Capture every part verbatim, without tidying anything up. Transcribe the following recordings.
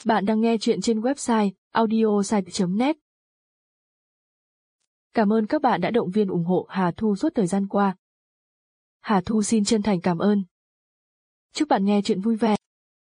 Bạn đang nghe chuyện trên website audiosite chấm net. Cảm ơn các bạn đã động viên ủng hộ Hà Thu suốt thời gian qua. Hà Thu xin chân thành cảm ơn. Chúc bạn nghe chuyện vui vẻ.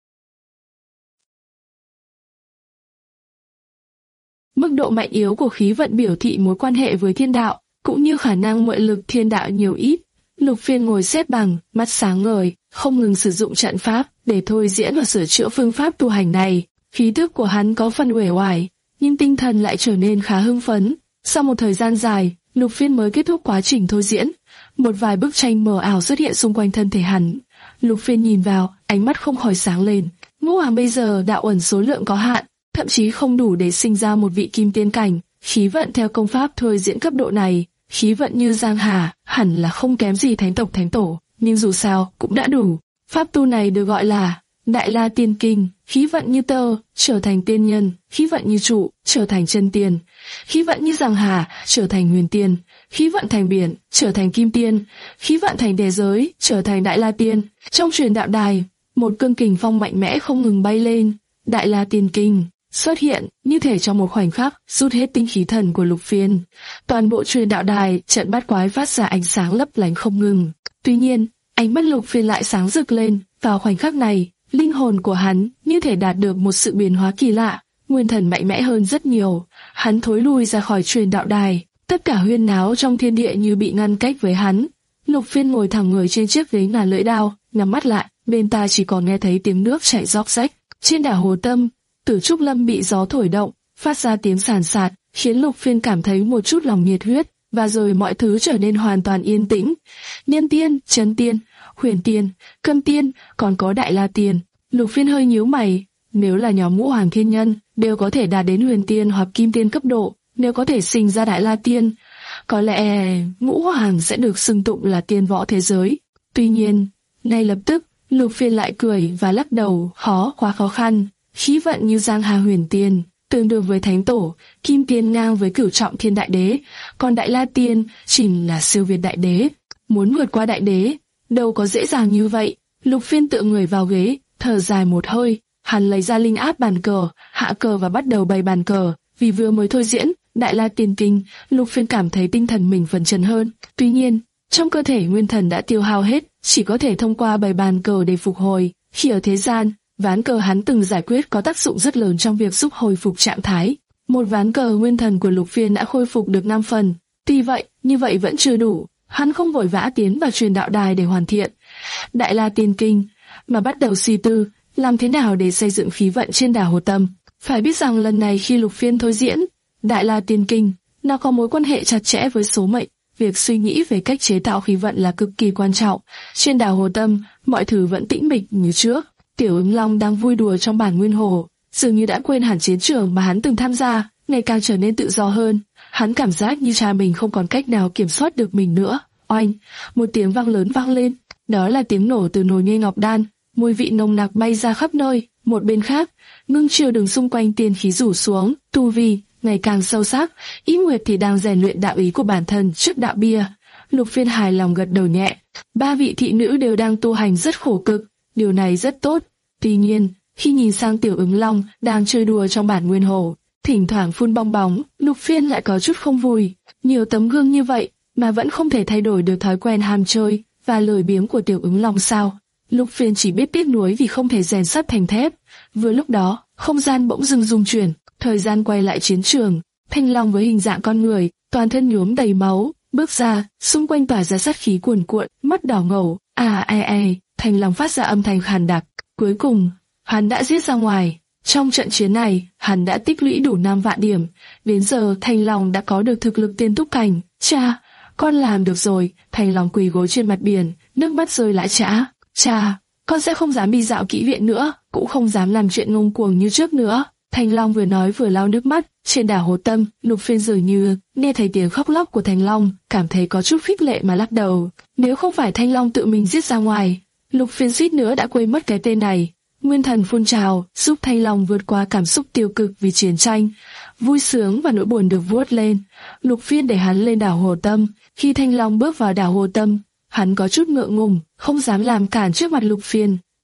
Mức độ mạnh yếu của khí vận biểu thị mối quan hệ với thiên đạo, cũng như khả năng mượn lực thiên đạo nhiều ít. Lục Phiên ngồi xếp bằng, mắt sáng ngời, không ngừng sử dụng trận pháp để thôi diễn và sửa chữa phương pháp tu hành này. Khí tức của hắn có phần uể oải, nhưng tinh thần lại trở nên khá hưng phấn. Sau một thời gian dài, Lục Phiên mới kết thúc quá trình thôi diễn. Một vài bức tranh mờ ảo xuất hiện xung quanh thân thể hắn. Lục Phiên nhìn vào, ánh mắt không khỏi sáng lên. Ngũ Hoàng bây giờ đạo ẩn số lượng có hạn, thậm chí không đủ để sinh ra một vị kim tiên cảnh. Khí vận theo công pháp thôi diễn cấp độ này, khí vận như Giang Hà, hẳn là không kém gì thánh tộc thánh tổ, nhưng dù sao cũng đã đủ. Pháp tu này được gọi là Đại La Tiên Kinh, khí vận như tơ, trở thành tiên nhân, khí vận như trụ, trở thành chân tiên, khí vận như Giang Hà, trở thành huyền tiên, khí vận thành biển, trở thành kim tiên, khí vận thành đề giới, trở thành Đại La Tiên. Trong truyền đạo đài, một cương kình phong mạnh mẽ không ngừng bay lên, Đại La Tiên Kinh xuất hiện, như thể trong một khoảnh khắc rút hết tinh khí thần của Lục Phiên. Toàn bộ truyền đạo đài, trận bát quái phát ra ánh sáng lấp lánh không ngừng. Tuy nhiên, ánh mắt Lục Phiên lại sáng rực lên. Vào khoảnh khắc này, linh hồn của hắn như thể đạt được một sự biến hóa kỳ lạ, nguyên thần mạnh mẽ hơn rất nhiều. Hắn thối lui ra khỏi truyền đạo đài, tất cả huyên náo trong thiên địa như bị ngăn cách với hắn. Lục Phiên ngồi thẳng người trên chiếc ghế ngàn lưỡi đao, nhắm mắt lại, bên tai chỉ còn nghe thấy tiếng nước chảy róc rách. Trên đảo Hồ Tâm, Tử Trúc Lâm bị gió thổi động, phát ra tiếng sàn sạt, khiến Lục Phiên cảm thấy một chút lòng nhiệt huyết, và rồi mọi thứ trở nên hoàn toàn yên tĩnh. Niên tiên, Chấn tiên, Huyền tiên, Câm tiên, còn có Đại La Tiên. Lục Phiên hơi nhíu mày, nếu là nhóm Ngũ Hoàng thiên nhân, đều có thể đạt đến huyền tiên hoặc kim tiên cấp độ, nếu có thể sinh ra Đại La Tiên, có lẽ Ngũ Hoàng sẽ được xưng tụng là tiên võ thế giới. Tuy nhiên, ngay lập tức, Lục Phiên lại cười và lắc đầu, khó quá khó khăn. Khí vận như Giang Hà huyền tiên, tương đương với thánh tổ, kim tiên ngang với cửu trọng thiên đại đế, còn Đại La Tiên chỉ là siêu việt đại đế. Muốn vượt qua đại đế, đâu có dễ dàng như vậy. Lục Phiên tựa người vào ghế, thở dài một hơi, hắn lấy ra linh áp bàn cờ, hạ cờ và bắt đầu bày bàn cờ. Vì vừa mới thôi diễn Đại La Tiên Kinh, Lục Phiên cảm thấy tinh thần mình phấn chấn hơn. Tuy nhiên, trong cơ thể nguyên thần đã tiêu hao hết, chỉ có thể thông qua bày bàn cờ để phục hồi. Khi ở thế gian, ván cờ hắn từng giải quyết có tác dụng rất lớn trong việc giúp hồi phục trạng thái. Một ván cờ nguyên thần của Lục Phiên đã khôi phục được năm phần. Tuy vậy, như vậy vẫn chưa đủ. Hắn không vội vã tiến vào truyền đạo đài để hoàn thiện Đại La Tiên Kinh, mà bắt đầu suy tư làm thế nào để xây dựng khí vận trên đảo Hồ Tâm. Phải biết rằng lần này khi Lục Phiên thôi diễn Đại La Tiên Kinh, nó có mối quan hệ chặt chẽ với số mệnh. Việc suy nghĩ về cách chế tạo khí vận là cực kỳ quan trọng. Trên đảo Hồ Tâm, mọi thứ vẫn tĩnh mịch như trước. Tiểu Ứng Long đang vui đùa trong bản nguyên hồ, dường như đã quên hẳn chiến trường mà hắn từng tham gia, ngày càng trở nên tự do hơn. Hắn cảm giác như cha mình không còn cách nào kiểm soát được mình nữa. Oanh, một tiếng vang lớn vang lên, đó là tiếng nổ từ nồi nghê ngọc đan, mùi vị nồng nặc bay ra khắp nơi. Một bên khác, ngưng chiều đường xung quanh tiên khí rủ xuống, tu vi ngày càng sâu sắc. Ý Nguyệt thì đang rèn luyện đạo ý của bản thân trước đạo bia. Lục Phiên hài lòng gật đầu nhẹ. Ba vị thị nữ đều đang tu hành rất khổ cực, điều này rất tốt. Tuy nhiên, khi nhìn sang Tiểu Ứng Long đang chơi đùa trong bản nguyên hồ, thỉnh thoảng phun bong bóng, Lục Phiên lại có chút không vui. Nhiều tấm gương như vậy mà vẫn không thể thay đổi được thói quen ham chơi và lười biếng của Tiểu Ứng Long sao? Lục Phiên chỉ biết tiếc nuối vì không thể rèn sắt thành thép. Vừa lúc đó, không gian bỗng dưng rung chuyển, thời gian quay lại chiến trường. Thanh Long với hình dạng con người, toàn thân nhuốm đầy máu, bước ra, xung quanh tỏa ra sát khí cuồn cuộn, mắt đỏ ngầu. À e e, Thanh Long phát ra âm thanh khàn đặc. Cuối cùng, hắn đã giết ra ngoài. Trong trận chiến này, hắn đã tích lũy đủ năm vạn điểm. Đến giờ, Thanh Long đã có được thực lực tiên túc cảnh. Cha, con làm được rồi. Thanh Long quỳ gối trên mặt biển, nước mắt rơi lã chã. Cha, con sẽ không dám đi dạo kỹ viện nữa, cũng không dám làm chuyện ngông cuồng như trước nữa. Thanh Long vừa nói vừa lau nước mắt. Trên đảo Hồ Tâm, Lục Phiên dường như nghe thấy tiếng khóc lóc của Thanh Long, cảm thấy có chút khích lệ mà lắc đầu. Nếu không phải Thanh Long tự mình giết ra ngoài, Lục Phiên suýt nữa đã quên mất cái tên này. Nguyên thần phun trào, giúp Thanh Long vượt qua cảm xúc tiêu cực vì chiến tranh. Vui sướng và nỗi buồn được vuốt lên. Lục Phiên để hắn lên đảo Hồ Tâm. Khi Thanh Long bước vào đảo Hồ Tâm, hắn có chút ngượng ngùng, không dám làm cản trước mặt Lục Phiên.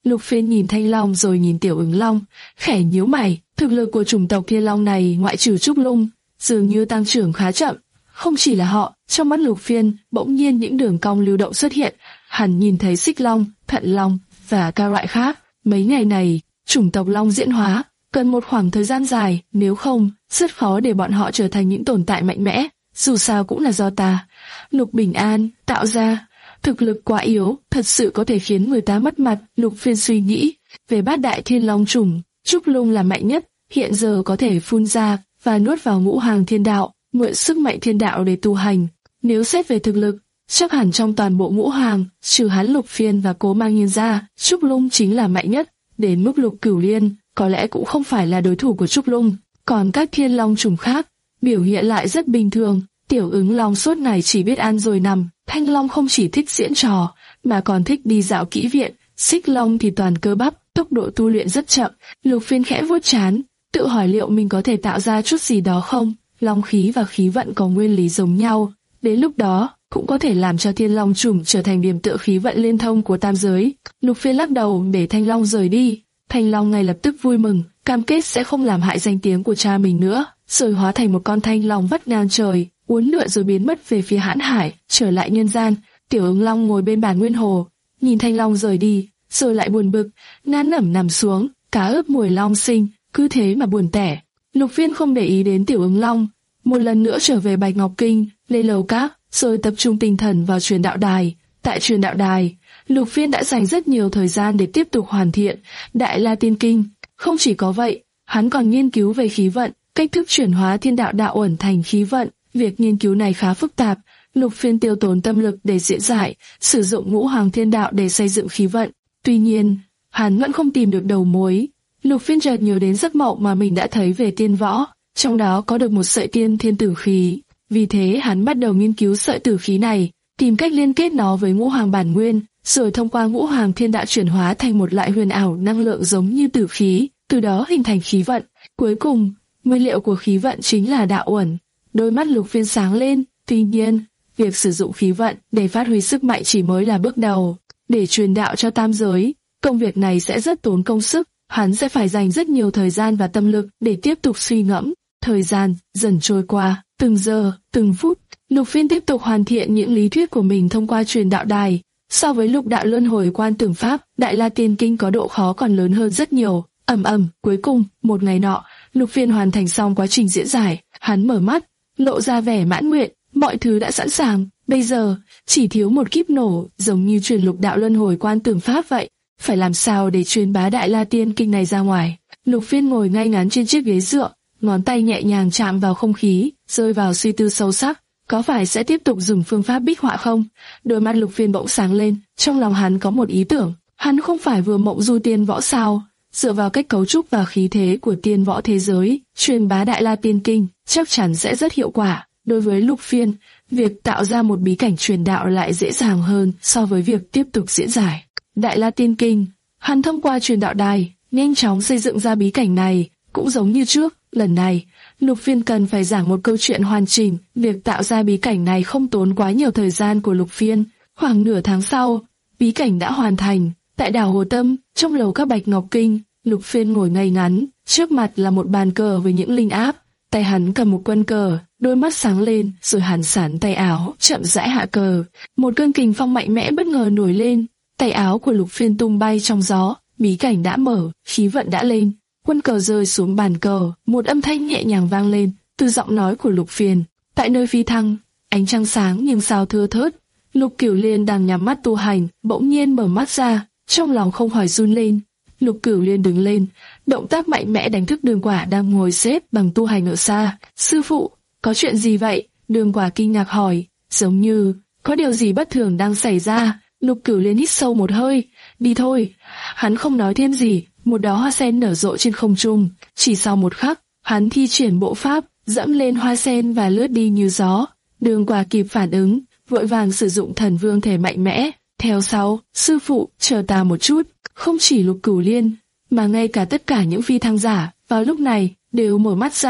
Lục Phiên nhìn Thanh Long rồi nhìn Tiểu Ứng Long, khẽ nhíu mày. Thực lực của chủng tộc Thiên Long này ngoại trừ Trúc Lung, dường như tăng trưởng khá chậm. Không chỉ là họ, trong mắt Lục Phiên bỗng nhiên những đường cong lưu động xuất hiện. Hắn nhìn thấy Xích Long, Thận Long và các loại khác. Mấy ngày này, chủng tộc Long diễn hóa cần một khoảng thời gian dài, nếu không, rất khó để bọn họ trở thành những tồn tại mạnh mẽ. Dù sao cũng là do ta, Lục Bình An, tạo ra. Thực lực quá yếu, thật sự có thể khiến người ta mất mặt. Lục Phiên suy nghĩ về bát đại thiên long chủng, Trúc Lung là mạnh nhất, hiện giờ có thể phun ra và nuốt vào ngũ hàng thiên đạo, mượn sức mạnh thiên đạo để tu hành. Nếu xét về thực lực, chắc hẳn trong toàn bộ ngũ hàng, trừ hắn Lục Phiên và Cố Mang Nhiên ra, Trúc Lung chính là mạnh nhất. Đến mức Lục Cửu Liên có lẽ cũng không phải là đối thủ của Trúc Lung. Còn các thiên long chủng khác biểu hiện lại rất bình thường. Tiểu Ứng Long suốt ngày chỉ biết ăn rồi nằm. Thanh Long không chỉ thích diễn trò, mà còn thích đi dạo kỹ viện. Xích Long thì toàn cơ bắp, tốc độ tu luyện rất chậm. Lục Phiên khẽ vuốt trán, tự hỏi liệu mình có thể tạo ra chút gì đó không. Long khí và khí vận có nguyên lý giống nhau, đến lúc đó cũng có thể làm cho thiên long chủng trở thành điểm tựa khí vận liên thông của tam giới. Lục Phiên lắc đầu để Thanh Long rời đi. Thanh Long ngay lập tức vui mừng, cam kết sẽ không làm hại danh tiếng của cha mình nữa, rồi hóa thành một con thanh long vắt ngang trời, uốn lượn rồi biến mất về phía hãn hải, trở lại nhân gian. Tiểu Ứng Long ngồi bên bàn nguyên hồ, nhìn Thanh Long rời đi, rồi lại buồn bực, ngán ngẩm nằm xuống, cá ướp mùi long sinh, cứ thế mà buồn tẻ. Lục Phiên không để ý đến Tiểu Ứng Long, một lần nữa trở về Bạch Ngọc Kinh, lên lầu các, rồi tập trung tinh thần vào truyền đạo đài. Tại truyền đạo đài, Lục Phiên đã dành rất nhiều thời gian để tiếp tục hoàn thiện Đại La Tiên Kinh. Không chỉ có vậy, hắn còn nghiên cứu về khí vận, cách thức chuyển hóa thiên đạo đạo uẩn thành khí vận. Việc nghiên cứu này khá phức tạp. Lục Phiên tiêu tốn tâm lực để diễn giải, sử dụng ngũ hoàng thiên đạo để xây dựng khí vận. Tuy nhiên, hắn vẫn không tìm được đầu mối. Lục Phiên chợt nhớ đến giấc mộng mà mình đã thấy về tiên võ, trong đó có được một sợi tiên thiên tử khí. Vì thế hắn bắt đầu nghiên cứu sợi tử khí này, tìm cách liên kết nó với ngũ hoàng bản nguyên, rồi thông qua ngũ hoàng thiên đạo chuyển hóa thành một loại huyền ảo năng lượng giống như tử khí, từ đó hình thành khí vận. Cuối cùng, nguyên liệu của khí vận chính là đạo uẩn. Đôi mắt Lục Phiên sáng lên. Tuy nhiên, việc sử dụng khí vận để phát huy sức mạnh chỉ mới là bước đầu. Để truyền đạo cho tam giới, công việc này sẽ rất tốn công sức. Hắn sẽ phải dành rất nhiều thời gian và tâm lực để tiếp tục suy ngẫm. Thời gian dần trôi qua, từng giờ, từng phút, Lục Phiên tiếp tục hoàn thiện những lý thuyết của mình thông qua truyền đạo đài. So với lục đạo luân hồi quan tưởng pháp, Đại La Tiên Kinh có độ khó còn lớn hơn rất nhiều. Ầm ầm, cuối cùng, một ngày nọ, Lục Phiên hoàn thành xong quá trình diễn giải. Hắn mở mắt, lộ ra vẻ mãn nguyện. Mọi thứ đã sẵn sàng, bây giờ chỉ thiếu một kíp nổ, giống như truyền lục đạo luân hồi quan tưởng pháp vậy. Phải làm sao để truyền bá Đại La Tiên Kinh này ra ngoài? Lục Phiên ngồi ngay ngắn trên chiếc ghế dựa, ngón tay nhẹ nhàng chạm vào không khí, rơi vào suy tư sâu sắc. Có phải sẽ tiếp tục dùng phương pháp bích họa không? Đôi mắt Lục Phiên bỗng sáng lên, trong lòng hắn có một ý tưởng. Hắn không phải vừa mộng du tiên võ sao? Dựa vào cách cấu trúc và khí thế của tiên võ thế giới, truyền bá Đại La Tiên Kinh chắc chắn sẽ rất hiệu quả. Đối với Lục Phiên, việc tạo ra một bí cảnh truyền đạo lại dễ dàng hơn so với việc tiếp tục diễn giải Đại La Tiên Kinh. Hắn thông qua truyền đạo đài, nhanh chóng xây dựng ra bí cảnh này. Cũng giống như trước, lần này, Lục Phiên cần phải giảng một câu chuyện hoàn chỉnh. Việc tạo ra bí cảnh này không tốn quá nhiều thời gian của Lục Phiên. Khoảng nửa tháng sau, bí cảnh đã hoàn thành. Tại đảo Hồ Tâm, trong lầu các Bạch Ngọc Kinh, Lục Phiên ngồi ngay ngắn, trước mặt là một bàn cờ với những linh áp. Tay hắn cầm một quân cờ, đôi mắt sáng lên, rồi hắn sắn tay áo, chậm rãi hạ cờ. Một cơn kình phong mạnh mẽ bất ngờ nổi lên, tay áo của Lục Phiên tung bay trong gió. Bí cảnh đã mở, khí vận đã lên. Quân cờ rơi xuống bàn cờ, một âm thanh nhẹ nhàng vang lên từ giọng nói của Lục Phiên. Tại nơi phi thăng, ánh trăng sáng nhưng sao thưa thớt. Lục Cửu Liên đang nhắm mắt tu hành, bỗng nhiên mở mắt ra, trong lòng không khỏi run lên. Lục Cửu Liên đứng lên, động tác mạnh mẽ đánh thức Đường Quả đang ngồi xếp bằng tu hành ở xa. Sư phụ, có chuyện gì vậy? Đường Quả kinh ngạc hỏi, giống như có điều gì bất thường đang xảy ra. Lục Cửu Liên hít sâu một hơi, đi thôi. Hắn không nói thêm gì. Một đóa hoa sen nở rộ trên không trung. Chỉ sau một khắc, hắn thi triển bộ pháp, dẫm lên hoa sen và lướt đi như gió. Đường Quả kịp phản ứng, vội vàng sử dụng thần vương thể mạnh mẽ. Theo sau, sư phụ, chờ ta một chút. Không chỉ Lục Cửu Liên, mà ngay cả tất cả những phi thăng giả vào lúc này đều mở mắt ra.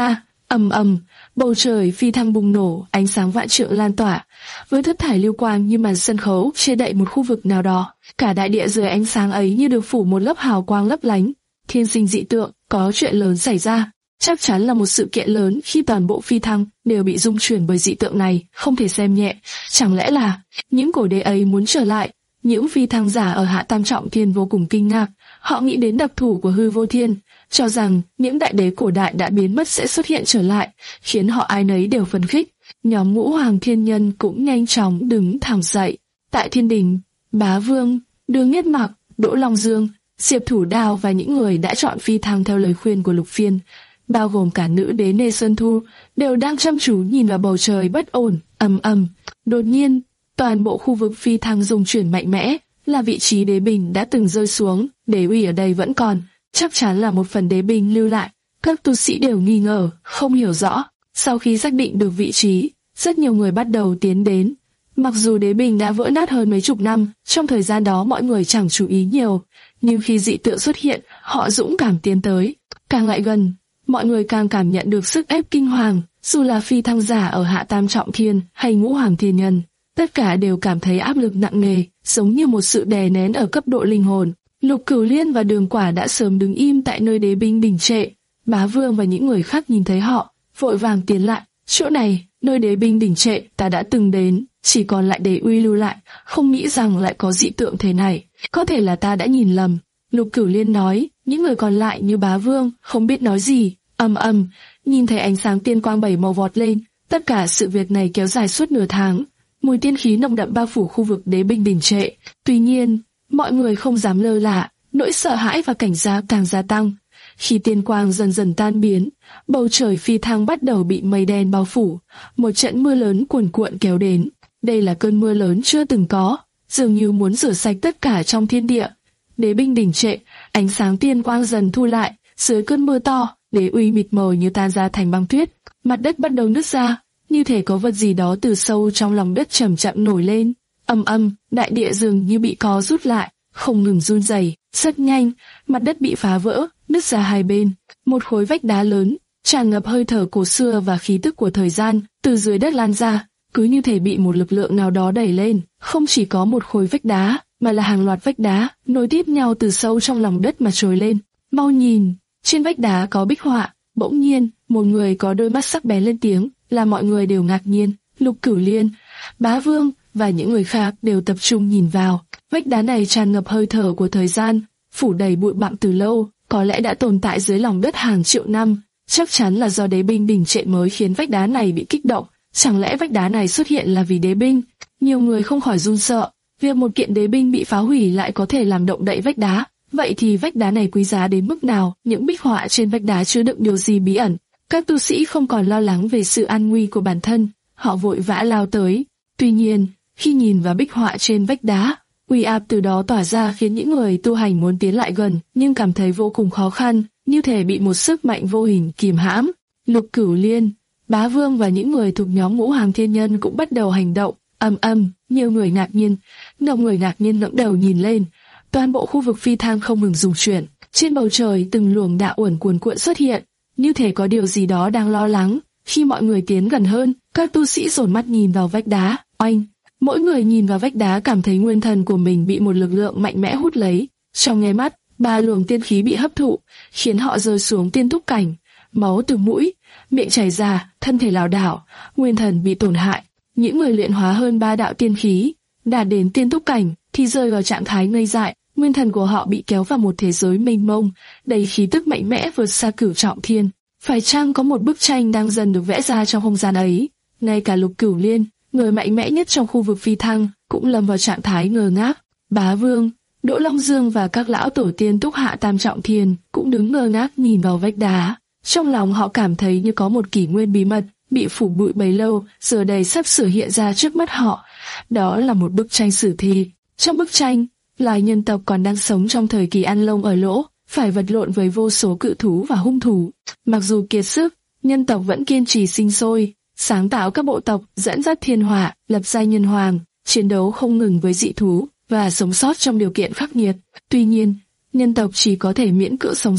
Ầm ầm, bầu trời phi thăng bùng nổ, ánh sáng vạn trượng lan tỏa, với thất thải lưu quang như màn sân khấu che đậy một khu vực nào đó. Cả đại địa dưới ánh sáng ấy như được phủ một lớp hào quang lấp lánh. Thiên sinh dị tượng, có chuyện lớn xảy ra. Chắc chắn là một sự kiện lớn khi toàn bộ phi thăng đều bị rung chuyển bởi dị tượng này, không thể xem nhẹ. Chẳng lẽ là những cổ đế ấy muốn trở lại? Những phi thăng giả ở Hạ Tam Trọng Thiên vô cùng kinh ngạc. Họ nghĩ đến đặc thủ của Hư Vô Thiên, cho rằng những đại đế cổ đại đã biến mất sẽ xuất hiện trở lại, khiến họ ai nấy đều phấn khích. Nhóm Ngũ Hoàng Thiên Nhân cũng nhanh chóng đứng thẳng dậy. Tại thiên đình, Bá Vương, Đường Nhất Mặc, Đỗ Long Dương, Diệp Thủ Đao và những người đã chọn phi thăng theo lời khuyên của Lục Phiên, bao gồm cả nữ đế Nê Sơn Thu, đều đang chăm chú nhìn vào bầu trời bất ổn. Ầm ầm, đột nhiên, toàn bộ khu vực phi thăng rung chuyển mạnh mẽ, là vị trí đế binh đã từng rơi xuống. Đế uy ở đây vẫn còn, chắc chắn là một phần đế binh lưu lại. Các tu sĩ đều nghi ngờ, không hiểu rõ. Sau khi xác định được vị trí, rất nhiều người bắt đầu tiến đến. Mặc dù đế binh đã vỡ nát hơn mấy chục năm, trong thời gian đó mọi người chẳng chú ý nhiều, nhưng khi dị tượng xuất hiện, họ dũng cảm tiến tới. Càng lại gần, mọi người càng cảm nhận được sức ép kinh hoàng. Dù là phi thăng giả ở Hạ Tam Trọng Thiên hay Ngũ Hoàng Thiên Nhân, tất cả đều cảm thấy áp lực nặng nề, giống như một sự đè nén ở cấp độ linh hồn. Lục Cửu Liên và Đường Quả đã sớm đứng im tại nơi đế binh đình trệ. Bá Vương và những người khác nhìn thấy họ, vội vàng tiến lại. Chỗ này, nơi đế binh đình trệ, ta đã từng đến, chỉ còn lại đế uy lưu lại, không nghĩ rằng lại có dị tượng thế này. Có thể là ta đã nhìn lầm. Lục Cửu Liên nói, những người còn lại như Bá Vương không biết nói gì. Ầm ầm, nhìn thấy ánh sáng tiên quang bảy màu vọt lên. Tất cả sự việc này kéo dài suốt nửa tháng. Mùi tiên khí nồng đậm bao phủ khu vực đế binh đình trệ. Tuy nhiên, mọi người không dám lơ là, nỗi sợ hãi và cảnh giác càng gia tăng. Khi tiên quang dần dần tan biến, bầu trời phi thăng bắt đầu bị mây đen bao phủ. Một trận mưa lớn cuồn cuộn kéo đến. Đây là cơn mưa lớn chưa từng có, dường như muốn rửa sạch tất cả trong thiên địa. Đế binh đình trệ, ánh sáng tiên quang dần thu lại. Dưới cơn mưa to, đế uy mịt mờ như tan ra thành băng tuyết. Mặt đất bắt đầu nứt ra, như thể có vật gì đó từ sâu trong lòng đất chậm chậm nổi lên. Ầm ầm, đại địa dường như bị co rút lại, không ngừng run rẩy. Rất nhanh, mặt đất bị phá vỡ, nứt ra hai bên. Một khối vách đá lớn, tràn ngập hơi thở cổ xưa và khí tức của thời gian, từ dưới đất lan ra, cứ như thể bị một lực lượng nào đó đẩy lên. Không chỉ có một khối vách đá, mà là hàng loạt vách đá nối tiếp nhau từ sâu trong lòng đất mà trồi lên. Mau nhìn, trên vách đá có bích họa. Bỗng nhiên, một người có đôi mắt sắc bén lên tiếng, làm mọi người đều ngạc nhiên. Lục Cửu Liên, Bá Vương và những người khác đều tập trung nhìn vào. Vách đá này tràn ngập hơi thở của thời gian, phủ đầy bụi bặm từ lâu, có lẽ đã tồn tại dưới lòng đất hàng triệu năm. Chắc chắn là do đế binh đình trệ mới khiến vách đá này bị kích động. Chẳng lẽ vách đá này xuất hiện là vì đế binh? Nhiều người không khỏi run sợ. Việc một kiện đế binh bị phá hủy lại có thể làm động đậy vách đá. Vậy thì vách đá này quý giá đến mức nào? Những bích họa trên vách đá chứa đựng điều gì bí ẩn? Các tu sĩ không còn lo lắng về sự an nguy của bản thân, họ vội vã lao tới. Tuy nhiên, khi nhìn vào bích họa trên vách đá, uy áp từ đó tỏa ra khiến những người tu hành muốn tiến lại gần, nhưng cảm thấy vô cùng khó khăn, như thể bị một sức mạnh vô hình kìm hãm. Lục Cửu Liên, Bá Vương và những người thuộc nhóm Ngũ Hoàng Thiên Nhân cũng bắt đầu hành động. Ầm ầm, nhiều người ngạc nhiên, nhiều người ngạc nhiên ngẩng đầu nhìn lên. Toàn bộ khu vực phi thăng không ngừng rung chuyển. Trên bầu trời từng luồng đạo uẩn cuồn cuộn xuất hiện, như thể có điều gì đó đang lo lắng. Khi mọi người tiến gần hơn, các tu sĩ dồn mắt nhìn vào vách đá. Oanh! Mỗi người nhìn vào vách đá cảm thấy nguyên thần của mình bị một lực lượng mạnh mẽ hút lấy. Trong nháy mắt, ba luồng tiên khí bị hấp thụ, khiến họ rơi xuống tiên túc cảnh. Máu từ mũi, miệng chảy ra, thân thể lảo đảo, nguyên thần bị tổn hại. Những người luyện hóa hơn ba đạo tiên khí, đạt đến tiên túc cảnh, thì rơi vào trạng thái ngây dại. Nguyên thần của họ bị kéo vào một thế giới mênh mông, đầy khí tức mạnh mẽ vượt xa Cửu Trọng Thiên. Phải chăng có một bức tranh đang dần được vẽ ra trong không gian ấy? Ngay cả Lục Cửu Liên, người mạnh mẽ nhất trong khu vực phi thăng, cũng lâm vào trạng thái ngơ ngác. Bá Vương, Đỗ Long Dương và các lão tổ tiên túc Hạ Tam Trọng Thiên cũng đứng ngơ ngác nhìn vào vách đá. Trong lòng họ cảm thấy như có một kỷ nguyên bí mật bị phủ bụi bấy lâu, giờ đây sắp sửa hiện ra trước mắt họ. Đó là một bức tranh sử thi. Trong bức tranh, loài nhân tộc còn đang sống trong thời kỳ ăn lông ở lỗ, phải vật lộn với vô số cự thú và hung thú. Mặc dù kiệt sức, nhân tộc vẫn kiên trì sinh sôi, sáng tạo các bộ tộc, dẫn dắt thiên hỏa, lập ra nhân hoàng, chiến đấu không ngừng với dị thú và sống sót trong điều kiện khắc nghiệt. Tuy nhiên, nhân tộc chỉ có thể miễn cưỡng sống sót,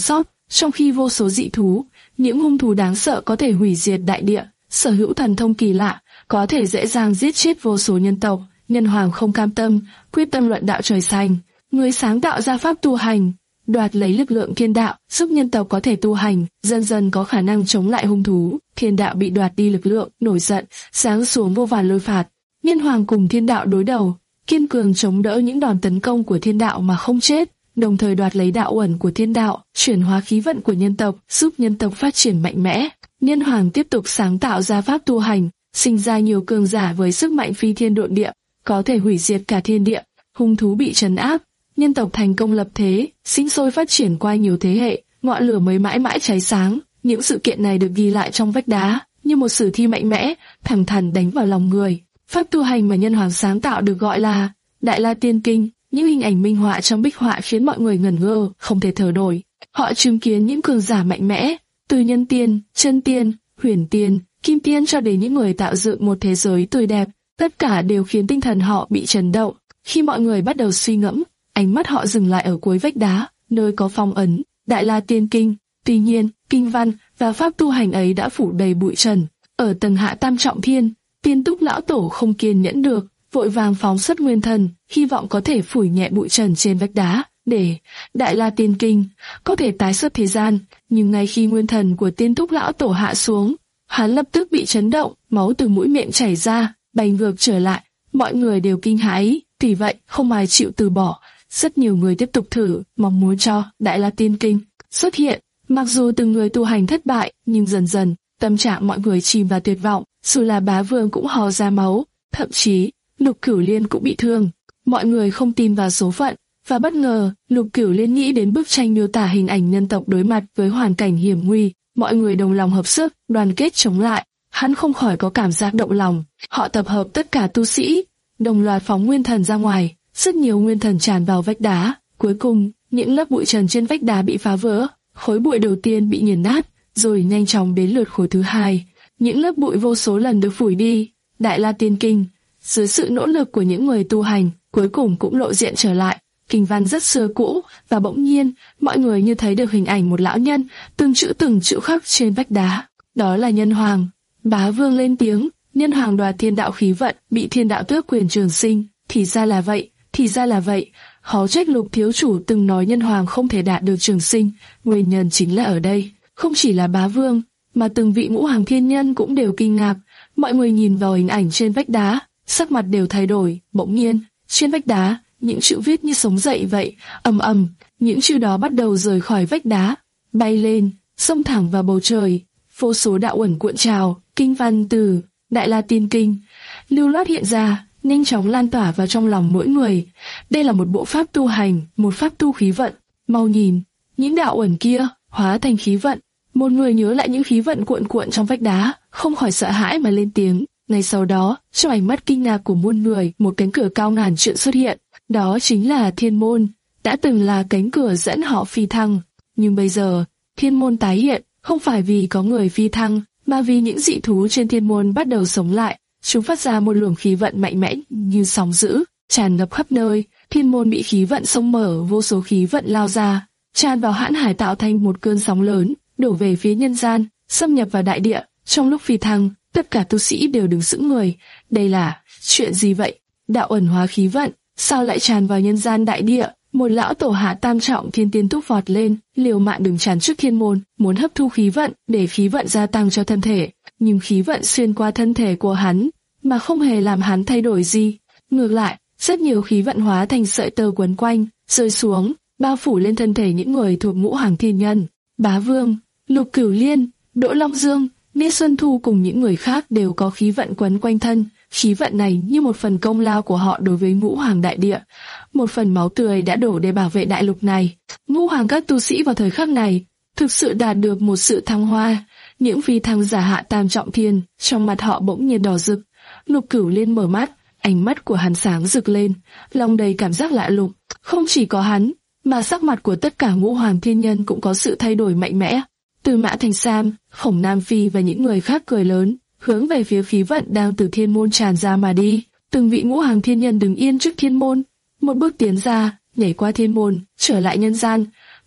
trong khi vô số dị thú, những hung thú đáng sợ có thể hủy diệt đại địa, sở hữu thần thông kỳ lạ, có thể dễ dàng giết chết vô số nhân tộc. Nhân hoàng không cam tâm, quyết tâm luận đạo trời xanh. Người sáng tạo ra pháp tu hành, đoạt lấy lực lượng thiên đạo, giúp nhân tộc có thể tu hành, dần dần có khả năng chống lại hung thú. Thiên đạo bị đoạt đi lực lượng, nổi giận, giáng xuống vô vàn lôi phạt. Nhân hoàng cùng thiên đạo đối đầu, kiên cường chống đỡ những đòn tấn công của thiên đạo mà không chết, đồng thời đoạt lấy đạo uẩn của thiên đạo, chuyển hóa khí vận của nhân tộc, giúp nhân tộc phát triển mạnh mẽ. Nhân hoàng tiếp tục sáng tạo ra pháp tu hành, sinh ra nhiều cường giả với sức mạnh phi thiên độn địa, có thể hủy diệt cả thiên địa. Hung thú bị trấn áp, nhân tộc thành công lập thế, sinh sôi phát triển qua nhiều thế hệ, ngọn lửa mới mãi mãi cháy sáng. Những sự kiện này được ghi lại trong vách đá, như một sử thi mạnh mẽ, thẳng thắn đánh vào lòng người. Pháp tu hành mà nhân hoàng sáng tạo được gọi là Đại La Tiên Kinh. Những hình ảnh minh họa trong bích họa khiến mọi người ngẩn ngơ, không thể thở nổi. Họ chứng kiến những cường giả mạnh mẽ, từ nhân tiên, chân tiên, huyền tiên, kim tiên cho đến những người tạo dựng một thế giới tươi đẹp. Tất cả đều khiến tinh thần họ bị chấn động. Khi mọi người bắt đầu suy ngẫm, ánh mắt họ dừng lại ở cuối vách đá, nơi có phong ấn Đại La Tiên Kinh. Tuy nhiên, kinh văn và pháp tu hành ấy đã phủ đầy bụi trần. Ở tầng hạ tam trọng thiên, Tiên Túc lão tổ không kiên nhẫn được, vội vàng phóng xuất nguyên thần, hy vọng có thể phủi nhẹ bụi trần trên vách đá, để Đại La Tiên Kinh có thể tái xuất thế gian. Nhưng ngay khi nguyên thần của Tiên Túc lão tổ hạ xuống, hắn lập tức bị chấn động, máu từ mũi miệng chảy ra, bay ngược trở lại. Mọi người đều kinh hãi, vì vậy không ai chịu từ bỏ. Rất nhiều người tiếp tục thử, mong muốn cho Đại La Tiên Kinh xuất hiện. Mặc dù từng người tu hành thất bại, nhưng dần dần tâm trạng mọi người chìm vào tuyệt vọng. Dù là bá vương cũng ho ra máu, thậm chí Lục Cửu Liên cũng bị thương. Mọi người không tin vào số phận, và bất ngờ Lục Cửu Liên nghĩ đến bức tranh miêu tả hình ảnh nhân tộc đối mặt với hoàn cảnh hiểm nguy. Mọi người đồng lòng hợp sức, đoàn kết chống lại. Hắn không khỏi có cảm giác động lòng. Họ tập hợp tất cả tu sĩ, đồng loạt phóng nguyên thần ra ngoài. Rất nhiều nguyên thần tràn vào vách đá. Cuối cùng, những lớp bụi trần trên vách đá bị phá vỡ. Khối bụi đầu tiên bị nghiền nát, rồi nhanh chóng đến lượt khối thứ hai. Những lớp bụi vô số lần được phủi đi. Đại La Tiên Kinh, dưới sự nỗ lực của những người tu hành, cuối cùng cũng lộ diện trở lại. Kinh văn rất xưa cũ, và bỗng nhiên, mọi người như thấy được hình ảnh một lão nhân, từng chữ từng chữ khắc trên vách đá. Đó là Nhân Hoàng. Bá Vương lên tiếng, Nhân Hoàng đoạt thiên đạo khí vận, bị thiên đạo tước quyền trường sinh. Thì ra là vậy, thì ra là vậy. Khó trách Lục thiếu chủ từng nói Nhân Hoàng không thể đạt được trường sinh. Nguyên nhân chính là ở đây. Không chỉ là Bá Vương, mà từng vị ngũ hàng thiên nhân cũng đều kinh ngạc. Mọi người nhìn vào hình ảnh trên vách đá, sắc mặt đều thay đổi. Bỗng nhiên, trên vách đá, những chữ viết như sống dậy vậy, ầm ầm, những chữ đó bắt đầu rời khỏi vách đá, bay lên, xông thẳng vào bầu trời. Vô số đạo uẩn cuộn trào, kinh văn từ Đại La Tiên Kinh lưu loát hiện ra, nhanh chóng lan tỏa vào trong lòng mỗi người. Đây là một bộ pháp tu hành, một pháp tu khí vận. Mau nhìn, những đạo uẩn kia hóa thành khí vận. Một người nhớ lại những khí vận cuộn cuộn trong vách đá, không khỏi sợ hãi mà lên tiếng. Ngay sau đó, trong ánh mắt kinh ngạc của muôn người, một cánh cửa cao ngàn trượng xuất hiện. Đó chính là Thiên Môn, đã từng là cánh cửa dẫn họ phi thăng. Nhưng bây giờ, Thiên Môn tái hiện, không phải vì có người phi thăng, mà vì những dị thú trên Thiên Môn bắt đầu sống lại. Chúng phát ra một luồng khí vận mạnh mẽ như sóng dữ, tràn ngập khắp nơi. Thiên Môn bị khí vận xông mở, vô số khí vận lao ra, tràn vào hãn hải tạo thành một cơn sóng lớn, đổ về phía nhân gian, xâm nhập vào đại địa. Trong lúc phi thăng, tất cả tu sĩ đều đứng sững người. Đây là chuyện gì vậy? Đạo ẩn hóa khí vận, sao lại tràn vào nhân gian đại địa? Một lão tổ hạ tam trọng thiên tiên túc vọt lên, liều mạng đứng chắn trước Thiên Môn, muốn hấp thu khí vận để khí vận gia tăng cho thân thể. Nhưng khí vận xuyên qua thân thể của hắn, mà không hề làm hắn thay đổi gì. Ngược lại, rất nhiều khí vận hóa thành sợi tơ quấn quanh, rơi xuống, bao phủ lên thân thể những người thuộc ngũ hàng thiên nhân. Bá Vương, Lục Cửu Liên, Đỗ Long Dương, Niết Xuân Thu cùng những người khác đều có khí vận quấn quanh thân. Khí vận này như một phần công lao của họ đối với ngũ hoàng đại địa, một phần máu tươi đã đổ để bảo vệ đại lục này. Ngũ hoàng các tu sĩ vào thời khắc này thực sự đạt được một sự thăng hoa. Những phi thăng giả hạ tam trọng thiên, trong mặt họ bỗng nhiên đỏ rực. Lục Cửu Liên mở mắt, ánh mắt của hắn sáng rực lên, lòng đầy cảm giác lạ lùng. Không chỉ có hắn, mà sắc mặt của tất cả ngũ hoàng thiên nhân cũng có sự thay đổi mạnh mẽ. Từ Mã Thành Sam, Khổng Nam Phi và những người khác cười lớn, hướng về phía khí vận đang từ Thiên Môn tràn ra mà đi. Từng vị ngũ hàng thiên nhân đứng yên trước Thiên Môn, một bước tiến ra, nhảy qua Thiên Môn, trở lại nhân gian.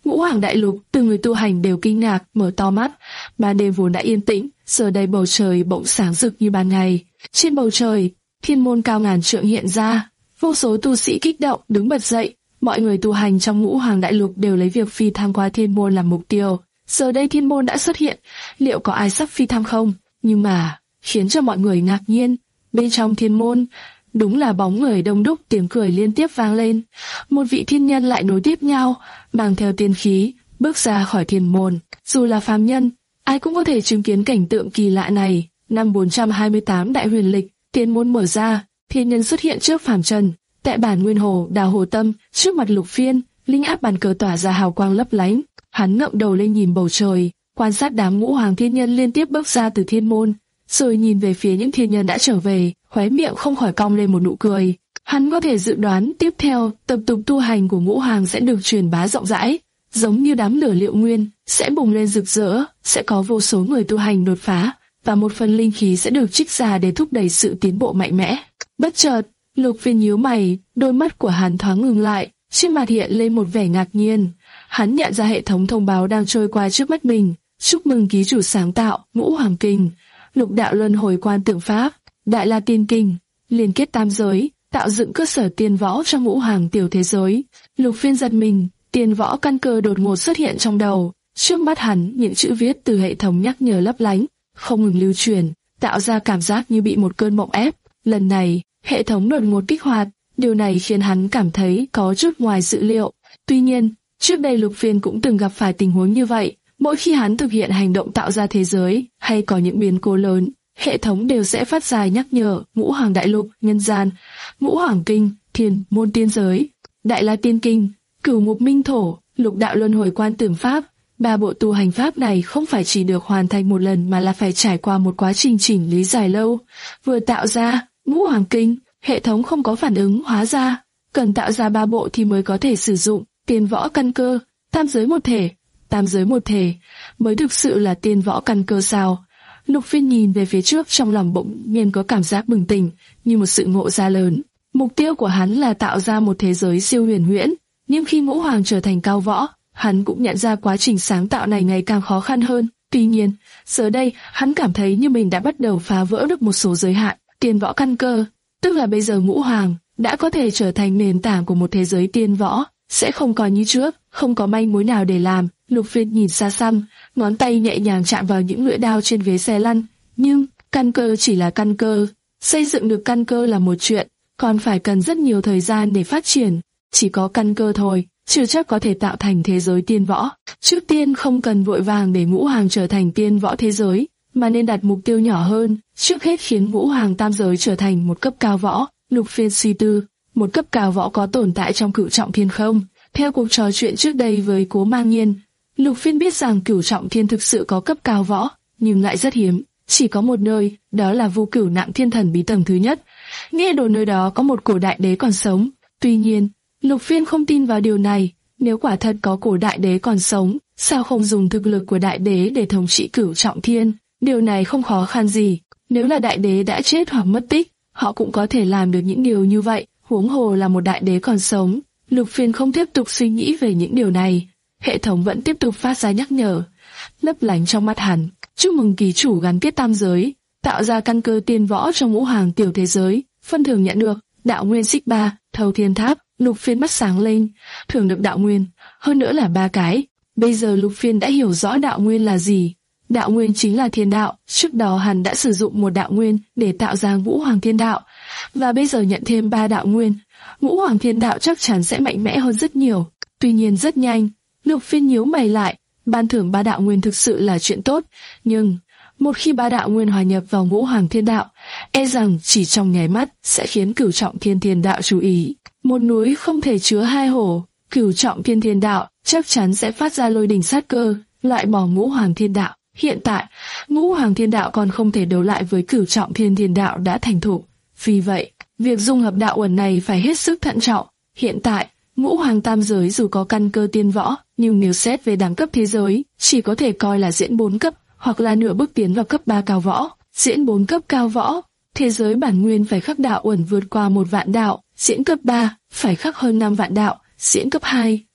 Ngũ Hoàng Đại Lục, từng người tu hành đều kinh ngạc, mở to mắt. Ban đêm vốn đã yên tĩnh, giờ đây bầu trời bỗng sáng rực như ban ngày. Trên bầu trời, thiên môn cao ngàn trượng hiện ra, vô số tu sĩ kích động đứng bật dậy. Mọi người tu hành trong Ngũ Hoàng Đại Lục đều lấy việc phi thăng qua thiên môn làm mục tiêu. Giờ đây thiên môn đã xuất hiện, liệu có ai sắp phi thăng không? Nhưng mà, khiến cho mọi người ngạc nhiên, bên trong thiên môn, đúng là bóng người đông đúc, tiếng cười liên tiếp vang lên. Một vị thiên nhân lại nối tiếp nhau, mang theo tiên khí, bước ra khỏi thiên môn. Dù là phàm nhân, ai cũng có thể chứng kiến cảnh tượng kỳ lạ này. Năm bốn trăm hai mươi tám Đại Huyền Lịch, thiên môn mở ra, thiên nhân xuất hiện trước phàm trần. Tại bản Nguyên Hồ, Đào Hồ Tâm, trước mặt Lục Phiên, linh áp bàn cờ tỏa ra hào quang lấp lánh. Hắn ngẩng đầu lên nhìn bầu trời, quan sát đám ngũ hoàng thiên nhân liên tiếp bước ra từ thiên môn, rồi nhìn về phía những thiên nhân đã trở về, khóe miệng không khỏi cong lên một nụ cười. Hắn có thể dự đoán tiếp theo tập tục tu hành của ngũ hoàng sẽ được truyền bá rộng rãi, giống như đám lửa liệu nguyên sẽ bùng lên rực rỡ, sẽ có vô số người tu hành đột phá, và một phần linh khí sẽ được trích ra để thúc đẩy sự tiến bộ mạnh mẽ. Bất chợt, Lục Phiên nhíu mày, đôi mắt của hắn thoáng ngừng lại, trên mặt hiện lên một vẻ ngạc nhiên. Hắn nhận ra hệ thống thông báo đang trôi qua trước mắt mình. Chúc mừng ký chủ sáng tạo Ngũ Hoàng Kinh, Lục Đạo Luân Hồi Quan Tượng Pháp, Đại La Tiên Kinh, liên kết tam giới, tạo dựng cơ sở tiên võ cho ngũ hoàng tiểu thế giới. Lục Phiên giật mình, tiên võ căn cơ đột ngột xuất hiện trong đầu. Trước mắt hắn, những chữ viết từ hệ thống nhắc nhở lấp lánh, không ngừng lưu truyền, tạo ra cảm giác như bị một cơn mộng ép. Lần này, hệ thống đột ngột kích hoạt, điều này khiến hắn cảm thấy có chút ngoài dự liệu. Tuy nhiên, trước đây Lục Phiên cũng từng gặp phải tình huống như vậy. Mỗi khi hắn thực hiện hành động tạo ra thế giới, hay có những biến cố lớn, hệ thống đều sẽ phát ra nhắc nhở Ngũ Hoàng Đại Lục, Nhân Gian, Ngũ Hoàng Kinh, Thiên Môn Tiên Giới, Đại La Tiên Kinh, Cửu Ngục Minh Thổ, Lục Đạo Luân Hồi Quan Tưởng Pháp. Ba bộ tu hành pháp này không phải chỉ được hoàn thành một lần mà là phải trải qua một quá trình chỉnh lý dài lâu. Vừa tạo ra Ngũ Hoàng Kinh, hệ thống không có phản ứng, hóa ra cần tạo ra ba bộ thì mới có thể sử dụng. Tiên võ căn cơ, tam giới một thể, tam giới một thể mới thực sự là tiên võ căn cơ sao? Lục Phiên nhìn về phía trước, trong lòng bỗng nhiên có cảm giác bừng tỉnh, như một sự ngộ ra lớn. Mục tiêu của hắn là tạo ra một thế giới siêu huyền huyễn, nhưng khi ngũ hoàng trở thành cao võ, hắn cũng nhận ra quá trình sáng tạo này ngày càng khó khăn hơn. Tuy nhiên, giờ đây hắn cảm thấy như mình đã bắt đầu phá vỡ được một số giới hạn. Tiên võ căn cơ, tức là bây giờ ngũ hoàng đã có thể trở thành nền tảng của một thế giới tiên võ, sẽ không còn như trước, không có manh mối nào để làm. Lục Phiên nhìn xa xăm, ngón tay nhẹ nhàng chạm vào những lưỡi đao trên ghế xe lăn. Nhưng căn cơ chỉ là căn cơ, xây dựng được căn cơ là một chuyện, còn phải cần rất nhiều thời gian để phát triển. Chỉ có căn cơ thôi, chưa chắc có thể tạo thành thế giới tiên võ. Trước tiên không cần vội vàng để ngũ hoàng trở thành tiên võ thế giới, mà nên đặt mục tiêu nhỏ hơn. Trước hết khiến ngũ hoàng tam giới trở thành một cấp cao võ. Lục Phiên suy tư, một cấp cao võ có tồn tại trong Cửu Trọng Thiên không? Theo cuộc trò chuyện trước đây với Cố Mang Nhiên, Lục Phiên biết rằng Cửu Trọng Thiên thực sự có cấp cao võ, nhưng lại rất hiếm, chỉ có một nơi, đó là Vu Cửu Nặng Thiên Thần Bí tầng thứ nhất. Nghe đồn nơi đó có một cổ đại đế còn sống. Tuy nhiên, Lục Phiên không tin vào điều này. Nếu quả thật có cổ đại đế còn sống, sao không dùng thực lực của đại đế để thống trị Cửu Trọng Thiên? Điều này không khó khăn gì. Nếu là đại đế đã chết hoặc mất tích, họ cũng có thể làm được những điều như vậy. Huống hồ là một đại đế còn sống. Lục Phiên không tiếp tục suy nghĩ về những điều này. Hệ thống vẫn tiếp tục phát ra nhắc nhở, lấp lánh trong mắt hắn. Chúc mừng ký chủ gắn kết tam giới, tạo ra căn cơ tiên võ trong ngũ hoàng tiểu thế giới. Phân thưởng nhận được đạo nguyên xích ba, Thâu Thiên Tháp. Lục Phiên mắt sáng lên, thưởng được đạo nguyên, hơn nữa là ba cái. Bây giờ Lục Phiên đã hiểu rõ đạo nguyên là gì. Đạo nguyên chính là thiên đạo. Trước đó hắn đã sử dụng một đạo nguyên để tạo ra ngũ hoàng thiên đạo, và bây giờ nhận thêm ba đạo nguyên, ngũ hoàng thiên đạo chắc chắn sẽ mạnh mẽ hơn rất nhiều. Tuy nhiên rất nhanh, Lục Phiên nhíu mày lại. Ban thưởng ba đạo nguyên thực sự là chuyện tốt, nhưng một khi ba đạo nguyên hòa nhập vào ngũ hoàng thiên đạo, e rằng chỉ trong nháy mắt sẽ khiến Cửu Trọng Thiên Thiên Đạo chú ý. Một núi không thể chứa hai hổ, Cửu Trọng Thiên Thiên Đạo chắc chắn sẽ phát ra lôi đình sát cơ, loại bỏ ngũ hoàng thiên đạo. Hiện tại, ngũ hoàng thiên đạo còn không thể đấu lại với Cửu Trọng Thiên Thiên Đạo đã thành thục. Vì vậy, việc dung hợp đạo uẩn này phải hết sức thận trọng. Hiện tại, ngũ hoàng tam giới dù có căn cơ tiên võ, nhưng nếu xét về đẳng cấp thế giới, chỉ có thể coi là diễn bốn cấp, hoặc là nửa bước tiến vào cấp ba cao võ. Diễn bốn cấp cao võ, thế giới bản nguyên phải khắc đạo uẩn vượt qua một vạn đạo. Diễn cấp ba phải khắc hơn năm vạn đạo. Diễn cấp hai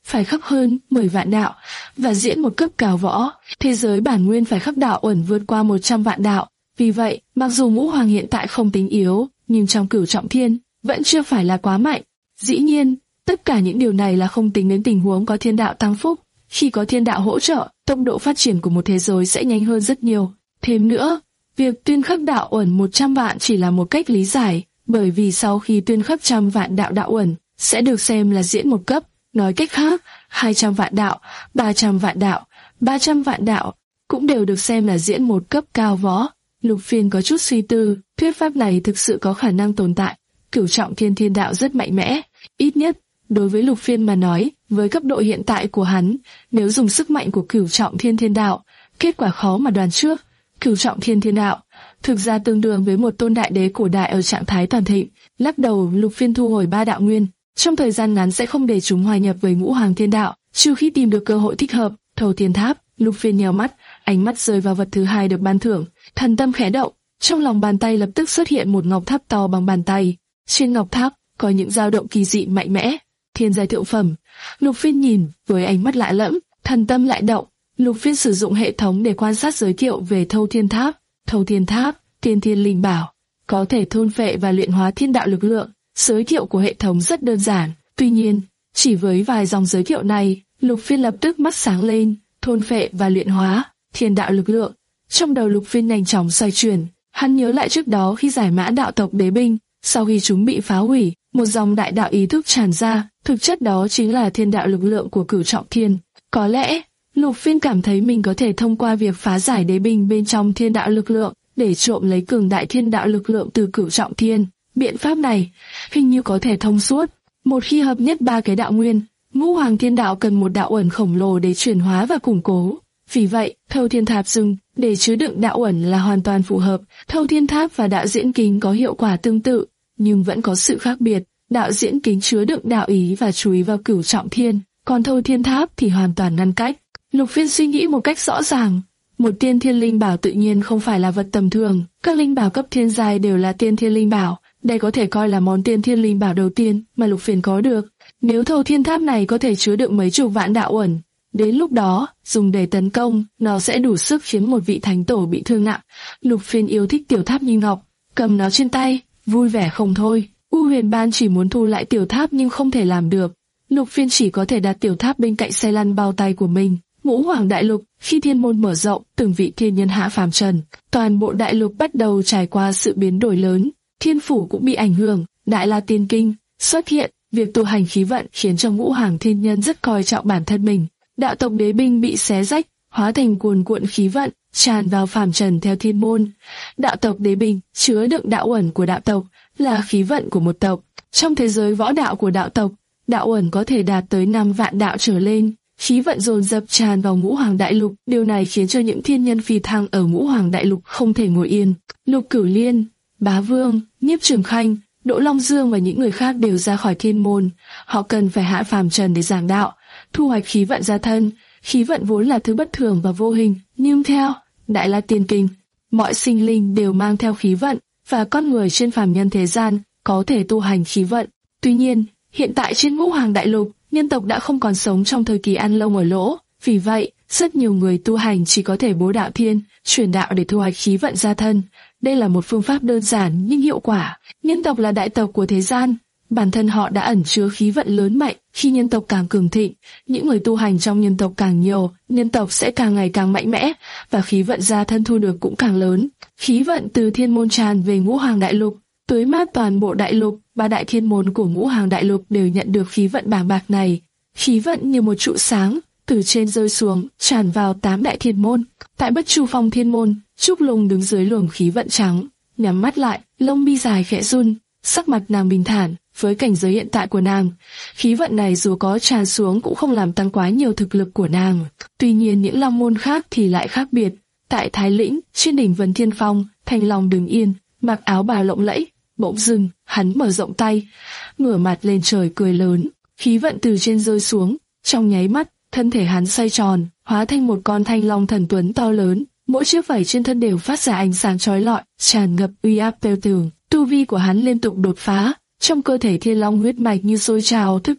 phải khắc hơn mười vạn đạo, và diễn một cấp cao võ. Thế giới bản nguyên phải khắc đạo uẩn vượt qua một trăm vạn đạo. Vì vậy, mặc dù Ngũ Hoàng hiện tại không tính yếu, nhưng trong Cửu Trọng Thiên vẫn chưa phải là quá mạnh. Dĩ nhiên, tất cả những điều này là không tính đến tình huống có thiên đạo tăng phúc. Khi có thiên đạo hỗ trợ, tốc độ phát triển của một thế giới sẽ nhanh hơn rất nhiều. Thêm nữa, việc tuyên khắc đạo uẩn một trăm vạn chỉ là một cách lý giải, bởi vì sau khi tuyên khắc trăm vạn đạo đạo uẩn, sẽ được xem là diễn một cấp. Nói cách khác, hai trăm vạn đạo, ba trăm vạn đạo, ba trăm vạn đạo cũng đều được xem là diễn một cấp cao võ. Lục Phiên có chút suy tư, thuyết pháp này thực sự có khả năng tồn tại. Cửu Trọng Thiên thiên đạo rất mạnh mẽ, ít nhất đối với Lục Phiên mà nói, với cấp độ hiện tại của hắn, nếu dùng sức mạnh của Cửu Trọng Thiên thiên đạo, kết quả khó mà đoán trước. Cửu Trọng Thiên thiên đạo thực ra tương đương với một tôn đại đế cổ đại ở trạng thái toàn thịnh. Lắc đầu, Lục Phiên thu hồi ba đạo nguyên, trong thời gian ngắn sẽ không để chúng hòa nhập với Ngũ Hoàng thiên đạo, trừ khi tìm được cơ hội thích hợp. Thâu Thiên Tháp. Lục Phiên nheo mắt, ánh mắt rơi vào vật thứ hai được ban thưởng. Thần tâm khẽ động, trong lòng bàn tay lập tức xuất hiện một ngọc tháp to bằng bàn tay. Trên ngọc tháp có những dao động kỳ dị mạnh mẽ, thiên giai thượng phẩm. Lục Phiên nhìn với ánh mắt lạ lẫm, thần tâm lại động. Lục Phiên sử dụng hệ thống để quan sát giới thiệu về Thâu Thiên Tháp. Thâu Thiên Tháp, tiên thiên linh bảo, có thể thôn phệ và luyện hóa thiên đạo lực lượng. Giới thiệu của hệ thống rất đơn giản, tuy nhiên, chỉ với vài dòng giới thiệu này, Lục Phiên lập tức mắt sáng lên. Thôn phệ và luyện hóa thiên đạo lực lượng. Trong đầu Lục Phiên nhanh chóng xoay chuyển, hắn nhớ lại trước đó khi giải mã đạo tộc đế binh, sau khi chúng bị phá hủy, một dòng đại đạo ý thức tràn ra, thực chất đó chính là thiên đạo lực lượng của Cửu Trọng Thiên. Có lẽ, Lục Phiên cảm thấy mình có thể thông qua việc phá giải đế binh bên trong thiên đạo lực lượng, để trộm lấy cường đại thiên đạo lực lượng từ Cửu Trọng Thiên. Biện pháp này, hình như có thể thông suốt. Một khi hợp nhất ba cái đạo nguyên, Ngũ Hoàng thiên đạo cần một đạo uẩn khổng lồ để chuyển hóa và củng cố. Vì vậy, Thâu Thiên Tháp dùng để chứa đựng đạo uẩn là hoàn toàn phù hợp. Thâu Thiên Tháp và đạo diễn kính có hiệu quả tương tự, nhưng vẫn có sự khác biệt. Đạo diễn kính chứa đựng đạo ý và chú ý vào Cửu Trọng Thiên, còn Thâu Thiên Tháp thì hoàn toàn ngăn cách. Lục Phiên suy nghĩ một cách rõ ràng. Một tiên thiên linh bảo tự nhiên không phải là vật tầm thường. Các linh bảo cấp thiên giai đều là tiên thiên linh bảo. Đây có thể coi là món tiên thiên linh bảo đầu tiên mà Lục Phiên có được. Nếu Thâu Thiên Tháp này có thể chứa đựng mấy chục vạn đạo uẩn, đến lúc đó, dùng để tấn công, nó sẽ đủ sức khiến một vị thánh tổ bị thương nặng. Lục Phiên yêu thích tiểu tháp như ngọc, cầm nó trên tay, vui vẻ không thôi. U Huyền Ban chỉ muốn thu lại tiểu tháp nhưng không thể làm được. Lục Phiên chỉ có thể đặt tiểu tháp bên cạnh xe lăn bao tay của mình. Ngũ Hoàng đại lục, khi thiên môn mở rộng, từng vị thiên nhân hạ phàm trần, toàn bộ đại lục bắt đầu trải qua sự biến đổi lớn. Thiên phủ cũng bị ảnh hưởng, Đại La Tiên Kinh xuất hiện. Việc tu hành khí vận khiến cho Ngũ Hoàng thiên nhân rất coi trọng bản thân mình. Đạo tộc đế binh bị xé rách, hóa thành cuồn cuộn khí vận, tràn vào phàm trần theo thiên môn. Đạo tộc đế binh chứa đựng đạo uẩn của đạo tộc, là khí vận của một tộc. Trong thế giới võ đạo của đạo tộc, đạo uẩn có thể đạt tới năm vạn đạo trở lên. Khí vận dồn dập tràn vào Ngũ Hoàng đại lục, điều này khiến cho những thiên nhân phi thăng ở Ngũ Hoàng đại lục không thể ngồi yên. Lục Cửu Liên, Bá Vương, Nhiếp Trường Khanh, Đỗ Long Dương và những người khác đều ra khỏi thiên môn. Họ cần phải hạ phàm trần để giảng đạo, thu hoạch khí vận gia thân. Khí vận vốn là thứ bất thường và vô hình, nhưng theo Đại La Tiên Kinh, mọi sinh linh đều mang theo khí vận, và con người trên phàm nhân thế gian có thể tu hành khí vận. Tuy nhiên, hiện tại trên Ngũ Hoàng đại lục, nhân tộc đã không còn sống trong thời kỳ ăn lông ở lỗ. Vì vậy, rất nhiều người tu hành chỉ có thể bố đạo thiên, truyền đạo để thu hoạch khí vận gia thân. Đây là một phương pháp đơn giản nhưng hiệu quả. Nhân tộc là đại tộc của thế gian, bản thân họ đã ẩn chứa khí vận lớn mạnh. Khi nhân tộc càng cường thịnh, những người tu hành trong nhân tộc càng nhiều, nhân tộc sẽ càng ngày càng mạnh mẽ, và khí vận gia thân thu được cũng càng lớn. Khí vận từ thiên môn tràn về Ngũ Hoàng đại lục, tưới mát toàn bộ đại lục. Ba đại thiên môn của Ngũ Hoàng đại lục đều nhận được khí vận bàng bạc này. Khí vận như một trụ sáng, từ trên rơi xuống, tràn vào tám đại thiên môn. Tại Bất Chu Phong thiên môn, Trúc Lung đứng dưới luồng khí vận trắng, nhắm mắt lại, lông mi dài khẽ run, sắc mặt nàng bình thản. Với cảnh giới hiện tại của nàng, khí vận này dù có tràn xuống cũng không làm tăng quá nhiều thực lực của nàng. Tuy nhiên những long môn khác thì lại khác biệt. Tại Thái Lĩnh, trên đỉnh Vân Thiên Phong, Thanh Long đứng yên, mặc áo bào lộng lẫy. Bỗng dưng, hắn mở rộng tay, ngửa mặt lên trời cười lớn. Khí vận từ trên rơi xuống, trong nháy mắt, thân thể hắn xoay tròn, hóa thành một con thanh long thần tuấn to lớn. Mỗi chiếc vảy trên thân đều phát ra ánh sáng chói lọi, tràn ngập uy áp têu tường. Tu vi của hắn liên tục đột phá, trong cơ thể thiên long huyết mạch như sôi trào thức tỉnh,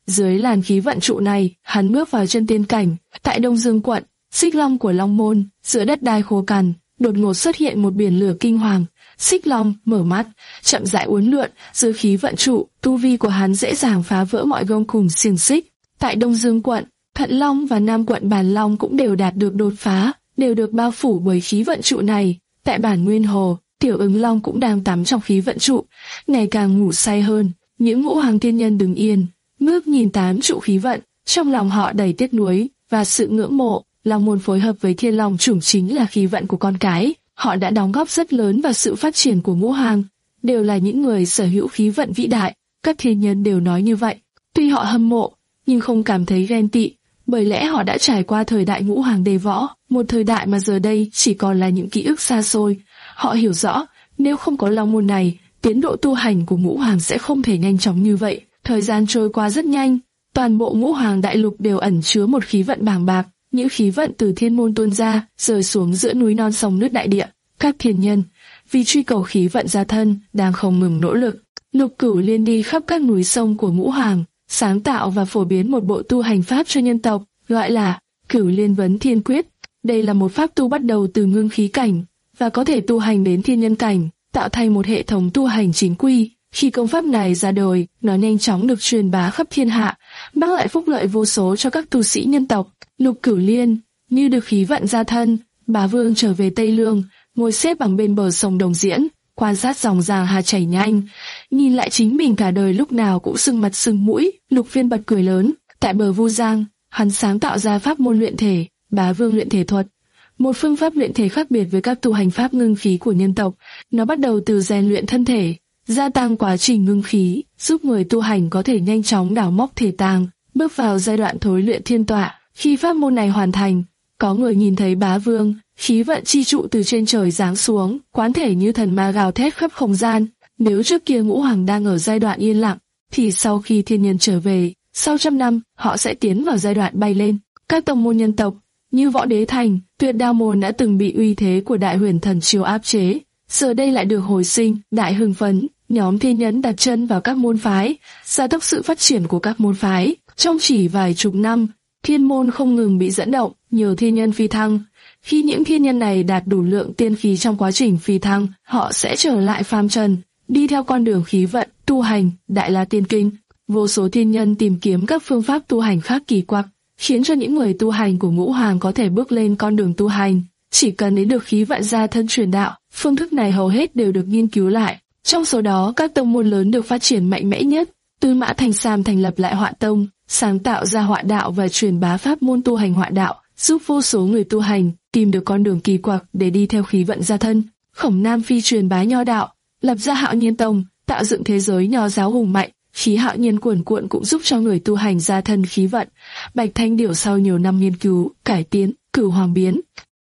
Dưới làn khí vận trụ này, hắn bước vào chân tiên cảnh. Tại Đông Dương quận, Xích Long của Long Môn, giữa đất đai khô cằn, đột ngột xuất hiện một biển lửa kinh hoàng. Xích Long mở mắt, chậm rãi uốn lượn, dưới khí vận trụ, tu vi của hắn dễ dàng phá vỡ mọi gông cùm xiềng xích. Tại Đông Dương quận, Thận Long và Nam quận Bản Long cũng đều đạt được đột phá, đều được bao phủ bởi khí vận trụ này. Tại Bản Nguyên Hồ, Tiểu Ứng Long cũng đang tắm trong khí vận trụ, ngày càng ngủ say hơn. Những ngũ hoàng thiên nhân đứng yên, ngước nhìn tám trụ khí vận, trong lòng họ đầy tiếc nuối và sự ngưỡng mộ. Long Môn phối hợp với Thiên Long chủng chính là khí vận của con cái, họ đã đóng góp rất lớn vào sự phát triển của ngũ hoàng, đều là những người sở hữu khí vận vĩ đại. Các thiên nhân đều nói như vậy. Tuy họ hâm mộ, nhưng không cảm thấy ghen tị, bởi lẽ họ đã trải qua thời đại ngũ hoàng đề võ, một thời đại mà giờ đây chỉ còn là những ký ức xa xôi. Họ hiểu rõ, nếu không có Long Môn này, tiến độ tu hành của ngũ hoàng sẽ không thể nhanh chóng như vậy. Thời gian trôi qua rất nhanh, toàn bộ ngũ hoàng đại lục đều ẩn chứa một khí vận bàng bạc, những khí vận từ thiên môn tuôn ra, rơi xuống giữa núi non sông nước đại địa. Các thiên nhân, vì truy cầu khí vận gia thân, đang không ngừng nỗ lực. Lục Cửu Liên đi khắp các núi sông của ngũ hoàng, sáng tạo và phổ biến một bộ tu hành pháp cho nhân tộc, gọi là Cửu Liên Vấn Thiên Quyết. Đây là một pháp tu bắt đầu từ ngưng khí cảnh và có thể tu hành đến thiên nhân cảnh, tạo thành một hệ thống tu hành chính quy. Khi công pháp này ra đời, nó nhanh chóng được truyền bá khắp thiên hạ, mang lại phúc lợi vô số cho các tu sĩ nhân tộc. Lục Cửu Liên như được khí vận gia thân, bá vương trở về Tây Lương, ngồi xếp bằng bên bờ sông Đồng Diễn, quan sát dòng Giang Hà chảy nhanh, nhìn lại chính mình cả đời lúc nào cũng sưng mặt sưng mũi. Lục Phiên bật cười lớn. Tại bờ Vu Giang, hắn sáng tạo ra pháp môn luyện thể, Bá Vương luyện thể thuật, một phương pháp luyện thể khác biệt với các tu hành pháp ngưng khí của nhân tộc. Nó bắt đầu từ rèn luyện thân thể, gia tăng quá trình ngưng khí, giúp người tu hành có thể nhanh chóng đào móc thể tàng, bước vào giai đoạn thối luyện thiên tọa. Khi pháp môn này hoàn thành, có người nhìn thấy Bá Vương, khí vận chi trụ từ trên trời giáng xuống, quán thể như thần ma gào thét khắp không gian. Nếu trước kia ngũ hoàng đang ở giai đoạn yên lặng, thì sau khi thiên nhân trở về, sau trăm năm, họ sẽ tiến vào giai đoạn bay lên. Các tông môn nhân tộc, như Võ Đế Thành, Tuyệt Đao môn đã từng bị uy thế của Đại Huyền Thần Triều áp chế, giờ đây lại được hồi sinh, đại hưng phấn. Nhóm thiên nhân đặt chân vào các môn phái, gia tốc sự phát triển của các môn phái. Trong chỉ vài chục năm, thiên môn không ngừng bị dẫn động, nhiều thiên nhân phi thăng. Khi những thiên nhân này đạt đủ lượng tiên khí trong quá trình phi thăng, họ sẽ trở lại phàm trần, đi theo con đường khí vận, tu hành, Đại La Tiên Kinh. Vô số thiên nhân tìm kiếm các phương pháp tu hành khác kỳ quặc, khiến cho những người tu hành của ngũ hoàng có thể bước lên con đường tu hành. Chỉ cần lấy được khí vận gia thân truyền đạo, phương thức này hầu hết đều được nghiên cứu lại. Trong số đó, các tông môn lớn được phát triển mạnh mẽ nhất. Tư Mã Thành Sam thành lập lại Họa Tông, sáng tạo ra Họa đạo và truyền bá pháp môn tu hành Họa đạo, giúp vô số người tu hành tìm được con đường kỳ quặc để đi theo khí vận gia thân. Khổng Nam Phi truyền bá Nho đạo, lập ra Hạo Nhiên Tông, tạo dựng thế giới Nho giáo hùng mạnh. Khí hạo nhiên cuồn cuộn cũng giúp cho người tu hành gia thân khí vận. Bạch Thanh Điểu sau nhiều năm nghiên cứu, cải tiến, Cửu Hoàng biến.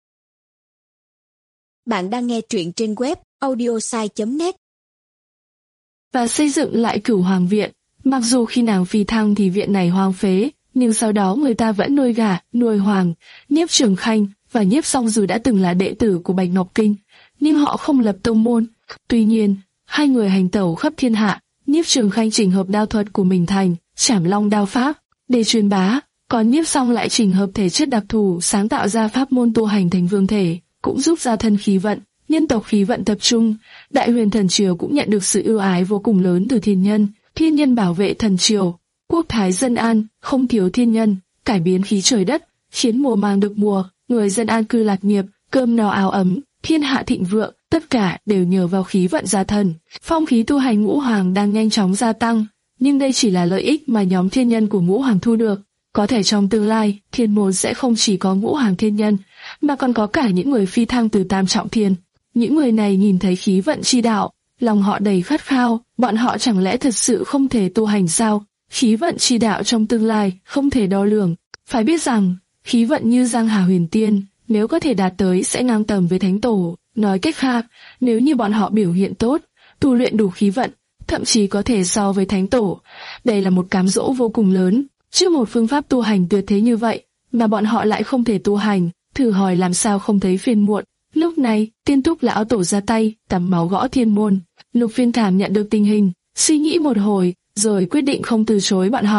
Bạn đang nghe truyện trên web audiosai chấm net Và xây dựng lại Cửu Hoàng viện. Mặc dù khi nàng phi thăng thì viện này hoang phế, nhưng sau đó người ta vẫn nuôi gà, nuôi hoàng. Nhiếp Trường Khanh và Nhiếp Song dù đã từng là đệ tử của Bạch Ngọc Kinh, nhưng họ không lập tông môn. Tuy nhiên, hai người hành tẩu khắp thiên hạ. Nhiếp Trường Khanh chỉnh hợp đao thuật của mình thành Trảm Long đao pháp để truyền bá, còn Nhiếp Song lại chỉnh hợp thể chất đặc thù sáng tạo ra pháp môn tu hành thành vương thể, cũng giúp gia thân khí vận, nhân tộc khí vận tập trung. Đại Huyền Thần Triều cũng nhận được sự ưu ái vô cùng lớn từ thiên nhân, thiên nhân bảo vệ thần triều, quốc thái dân an, không thiếu thiên nhân, cải biến khí trời đất, khiến mùa màng được mùa, người dân an cư lạc nghiệp, cơm no áo ấm, thiên hạ thịnh vượng. Tất cả đều nhờ vào khí vận gia thân. Phong khí tu hành ngũ hoàng đang nhanh chóng gia tăng, nhưng đây chỉ là lợi ích mà nhóm thiên nhân của ngũ hoàng thu được. Có thể trong tương lai, thiên môn sẽ không chỉ có ngũ hoàng thiên nhân, mà còn có cả những người phi thăng từ tam trọng thiên. Những người này nhìn thấy khí vận chi đạo, lòng họ đầy khát khao, bọn họ chẳng lẽ thật sự không thể tu hành sao? Khí vận chi đạo trong tương lai không thể đo lường. Phải biết rằng, khí vận như Giang Hà Huyền Tiên, nếu có thể đạt tới sẽ ngang tầm với Thánh Tổ. Nói cách khác, nếu như bọn họ biểu hiện tốt, tu luyện đủ khí vận, thậm chí có thể so với Thánh Tổ. Đây là một cám dỗ vô cùng lớn. Trước một phương pháp tu hành tuyệt thế như vậy, mà bọn họ lại không thể tu hành, thử hỏi làm sao không thấy phiền muộn. Lúc này, Tiên Túc lão tổ ra tay, tắm máu gõ thiên môn. Lục Phiên cảm nhận được tình hình, suy nghĩ một hồi, rồi quyết định không từ chối bọn họ.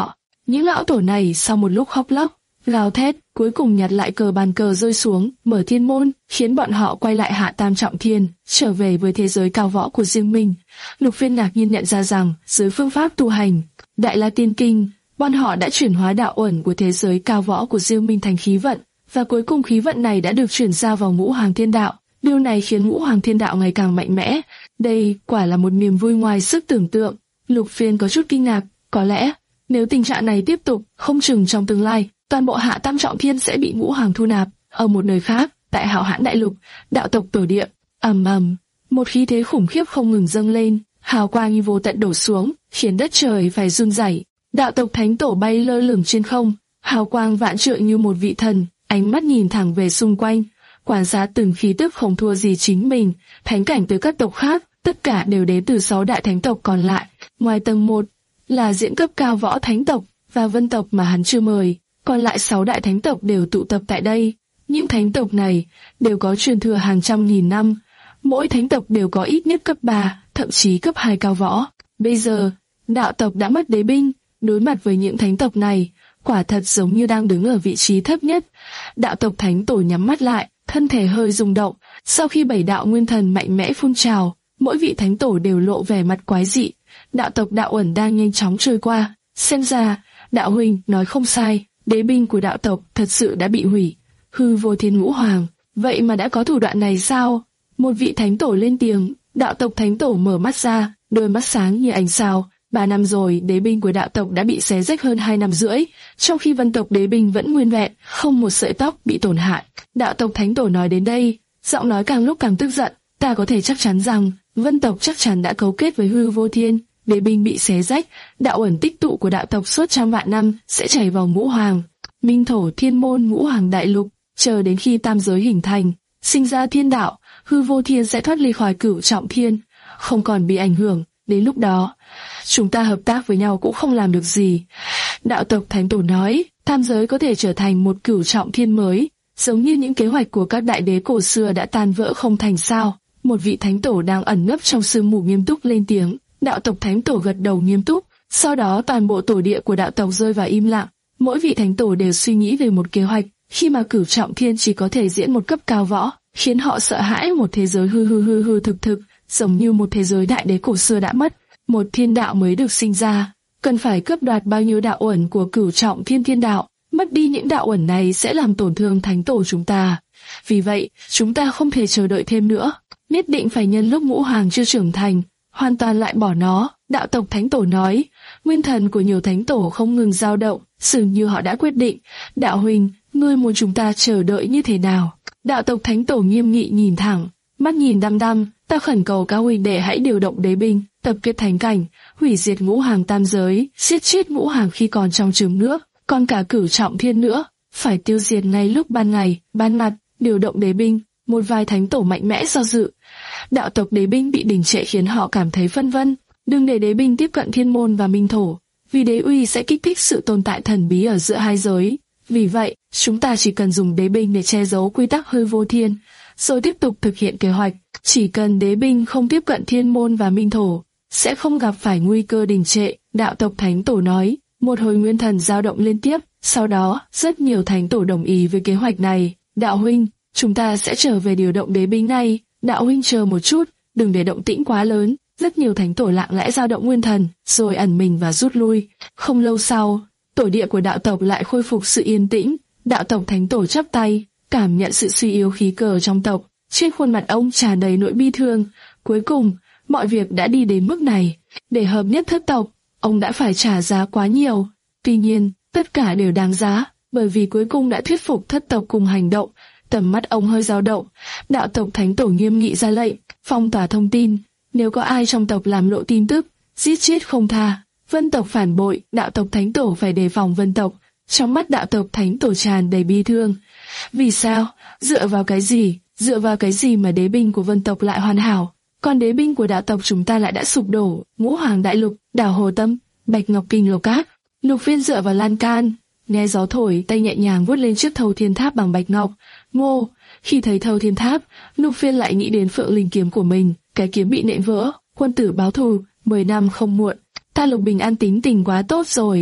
Những lão tổ này sau một lúc khóc lóc, gào thét, cuối cùng nhặt lại cờ bàn cờ rơi xuống, mở thiên môn, khiến bọn họ quay lại hạ tam trọng thiên, trở về với thế giới cao võ của riêng mình. Lục Phiên ngạc nhiên nhận ra rằng, dưới phương pháp tu hành, Đại La Tiên Kinh, bọn họ đã chuyển hóa đạo uẩn của thế giới cao võ của riêng mình thành khí vận, và cuối cùng khí vận này đã được chuyển giao vào Ngũ Hoàng Thiên Đạo. Điều này khiến Ngũ Hoàng Thiên Đạo ngày càng mạnh mẽ. Đây quả là một niềm vui ngoài sức tưởng tượng. Lục Phiên có chút kinh ngạc, có lẽ nếu tình trạng này tiếp tục, không chừng trong tương lai, toàn bộ hạ tam trọng thiên sẽ bị Ngũ Hoàng thu nạp. Ở một nơi khác, tại Hạo Hãn Đại Lục, đạo tộc tổ địa, ầm ầm, một khí thế khủng khiếp không ngừng dâng lên, hào quang như vô tận đổ xuống, khiến đất trời phải run rẩy. Đạo tộc thánh tổ bay lơ lửng trên không, hào quang vạn trượng như một vị thần, ánh mắt nhìn thẳng về xung quanh, quan sát từng khí tức không thua gì chính mình. Thánh cảnh từ các tộc khác, tất cả đều đến từ sáu đại thánh tộc còn lại. Ngoài tầng một là diễn cấp cao võ thánh tộc và vân tộc mà hắn chưa mời, còn lại sáu đại thánh tộc đều tụ tập tại đây. Những thánh tộc này đều có truyền thừa hàng trăm nghìn năm, mỗi thánh tộc đều có ít nhất cấp ba, thậm chí cấp hai cao võ. Bây giờ, đạo tộc đã mất đế binh, đối mặt với những thánh tộc này, quả thật giống như đang đứng ở vị trí thấp nhất. Đạo tộc thánh tổ nhắm mắt lại, thân thể hơi rung động. Sau khi bảy đạo nguyên thần mạnh mẽ phun trào, mỗi vị thánh tổ đều lộ vẻ mặt quái dị. Đạo tộc đạo uẩn đang nhanh chóng trôi qua. Xem ra, đạo huynh nói không sai, đế binh của đạo tộc thật sự đã bị hủy. Hư Vô Thiên Ngũ Hoàng, vậy mà đã có thủ đoạn này sao? Một vị thánh tổ lên tiếng. Đạo tộc thánh tổ mở mắt ra, đôi mắt sáng như ánh sao. Ba năm rồi, đế binh của đạo tộc đã bị xé rách hơn hai năm rưỡi, trong khi vân tộc đế binh vẫn nguyên vẹn, không một sợi tóc bị tổn hại. Đạo tộc thánh tổ nói đến đây, giọng nói càng lúc càng tức giận. Ta có thể chắc chắn rằng, vân tộc chắc chắn đã cấu kết với Hư Vô Thiên. Đế binh bị xé rách, đạo ẩn tích tụ của đạo tộc suốt trăm vạn năm sẽ chảy vào Ngũ Hoàng, Minh Thổ Thiên Môn Ngũ Hoàng Đại Lục, chờ đến khi tam giới hình thành, sinh ra thiên đạo, Hư Vô Thiên sẽ thoát ly khỏi cửu trọng thiên, không còn bị ảnh hưởng. Đến lúc đó, chúng ta hợp tác với nhau cũng không làm được gì. Đạo tộc thánh tổ nói, tam giới có thể trở thành một cửu trọng thiên mới, giống như những kế hoạch của các đại đế cổ xưa đã tan vỡ không thành sao. Một vị thánh tổ đang ẩn nấp trong sương mù nghiêm túc lên tiếng. Đạo tộc thánh tổ gật đầu nghiêm túc, sau đó toàn bộ tổ địa của đạo tộc rơi vào im lặng. Mỗi vị thánh tổ đều suy nghĩ về một kế hoạch, khi mà cửu trọng thiên chỉ có thể diễn một cấp cao võ, khiến họ sợ hãi một thế giới hư hư hư hư thực thực, giống như một thế giới đại đế cổ xưa đã mất. Một thiên đạo mới được sinh ra, cần phải cướp đoạt bao nhiêu đạo uẩn của cửu trọng thiên thiên đạo, mất đi những đạo uẩn này sẽ làm tổn thương thánh tổ chúng ta. Vì vậy, chúng ta không thể chờ đợi thêm nữa, nhất định phải nhân lúc Ngũ Hoàng chưa trưởng thành, hoàn toàn loại bỏ nó. Đạo tộc thánh tổ nói, nguyên thần của nhiều thánh tổ không ngừng dao động, dường như họ đã quyết định. Đạo huynh, ngươi muốn chúng ta chờ đợi như thế nào? Đạo tộc thánh tổ nghiêm nghị nhìn thẳng, mắt nhìn đăm đăm. Ta khẩn cầu các huynh đệ hãy điều động đế binh, tập kết thánh cảnh, hủy diệt Ngũ Hoàng tam giới, giết chết Ngũ Hoàng khi còn trong trứng nước, còn cả cửu trọng thiên nữa, phải tiêu diệt ngay lúc ban ngày, ban mặt. Điều động đế binh. Một vài thánh tổ mạnh mẽ do dự. Đạo tộc đế binh bị đình trệ khiến họ cảm thấy phân vân. Đừng để đế binh tiếp cận thiên môn và minh thổ, vì đế uy sẽ kích thích sự tồn tại thần bí ở giữa hai giới. Vì vậy, chúng ta chỉ cần dùng đế binh để che giấu quy tắc Hư Vô Thiên, rồi tiếp tục thực hiện kế hoạch. Chỉ cần đế binh không tiếp cận thiên môn và minh thổ, sẽ không gặp phải nguy cơ đình trệ. Đạo tộc thánh tổ nói. Một hồi nguyên thần dao động liên tiếp, sau đó rất nhiều thánh tổ đồng ý với kế hoạch này. Đạo huynh, chúng ta sẽ trở về điều động đế binh này. Đạo huynh chờ một chút, đừng để động tĩnh quá lớn. Rất nhiều thánh tổ lặng lẽ dao động nguyên thần, rồi ẩn mình và rút lui. Không lâu sau, tổ địa của đạo tộc lại khôi phục sự yên tĩnh. Đạo tộc thánh tổ chắp tay, cảm nhận sự suy yếu khí cờ trong tộc. Trên khuôn mặt ông tràn đầy nỗi bi thương. Cuối cùng, mọi việc đã đi đến mức này. Để hợp nhất thất tộc, ông đã phải trả giá quá nhiều. Tuy nhiên, tất cả đều đáng giá, bởi vì cuối cùng đã thuyết phục thất tộc cùng hành động. Tầm mắt ông hơi dao động. Đạo tộc thánh tổ nghiêm nghị ra lệnh, phong tỏa thông tin. Nếu có ai trong tộc làm lộ tin tức, giết chết không tha. Vân tộc phản bội, đạo tộc thánh tổ phải đề phòng vân tộc. Trong mắt đạo tộc thánh tổ tràn đầy bi thương. Vì sao? Dựa vào cái gì? Dựa vào cái gì mà đế binh của vân tộc lại hoàn hảo, còn đế binh của đạo tộc chúng ta lại đã sụp đổ? Ngũ Hoàng Đại Lục, đảo Hồ Tâm, Bạch Ngọc Kinh Lô Cát. Lục Phiên dựa vào lan can, nghe gió thổi, tay nhẹ nhàng vuốt lên chiếc thâu thiên tháp bằng bạch ngọc. Ngô, khi thấy thâu thiên tháp, Lục Phiên lại nghĩ đến Phượng Linh kiếm của mình, cái kiếm bị nện vỡ. Quân tử báo thù, mười năm không muộn. Ta Lục Bình An tính tình quá tốt rồi.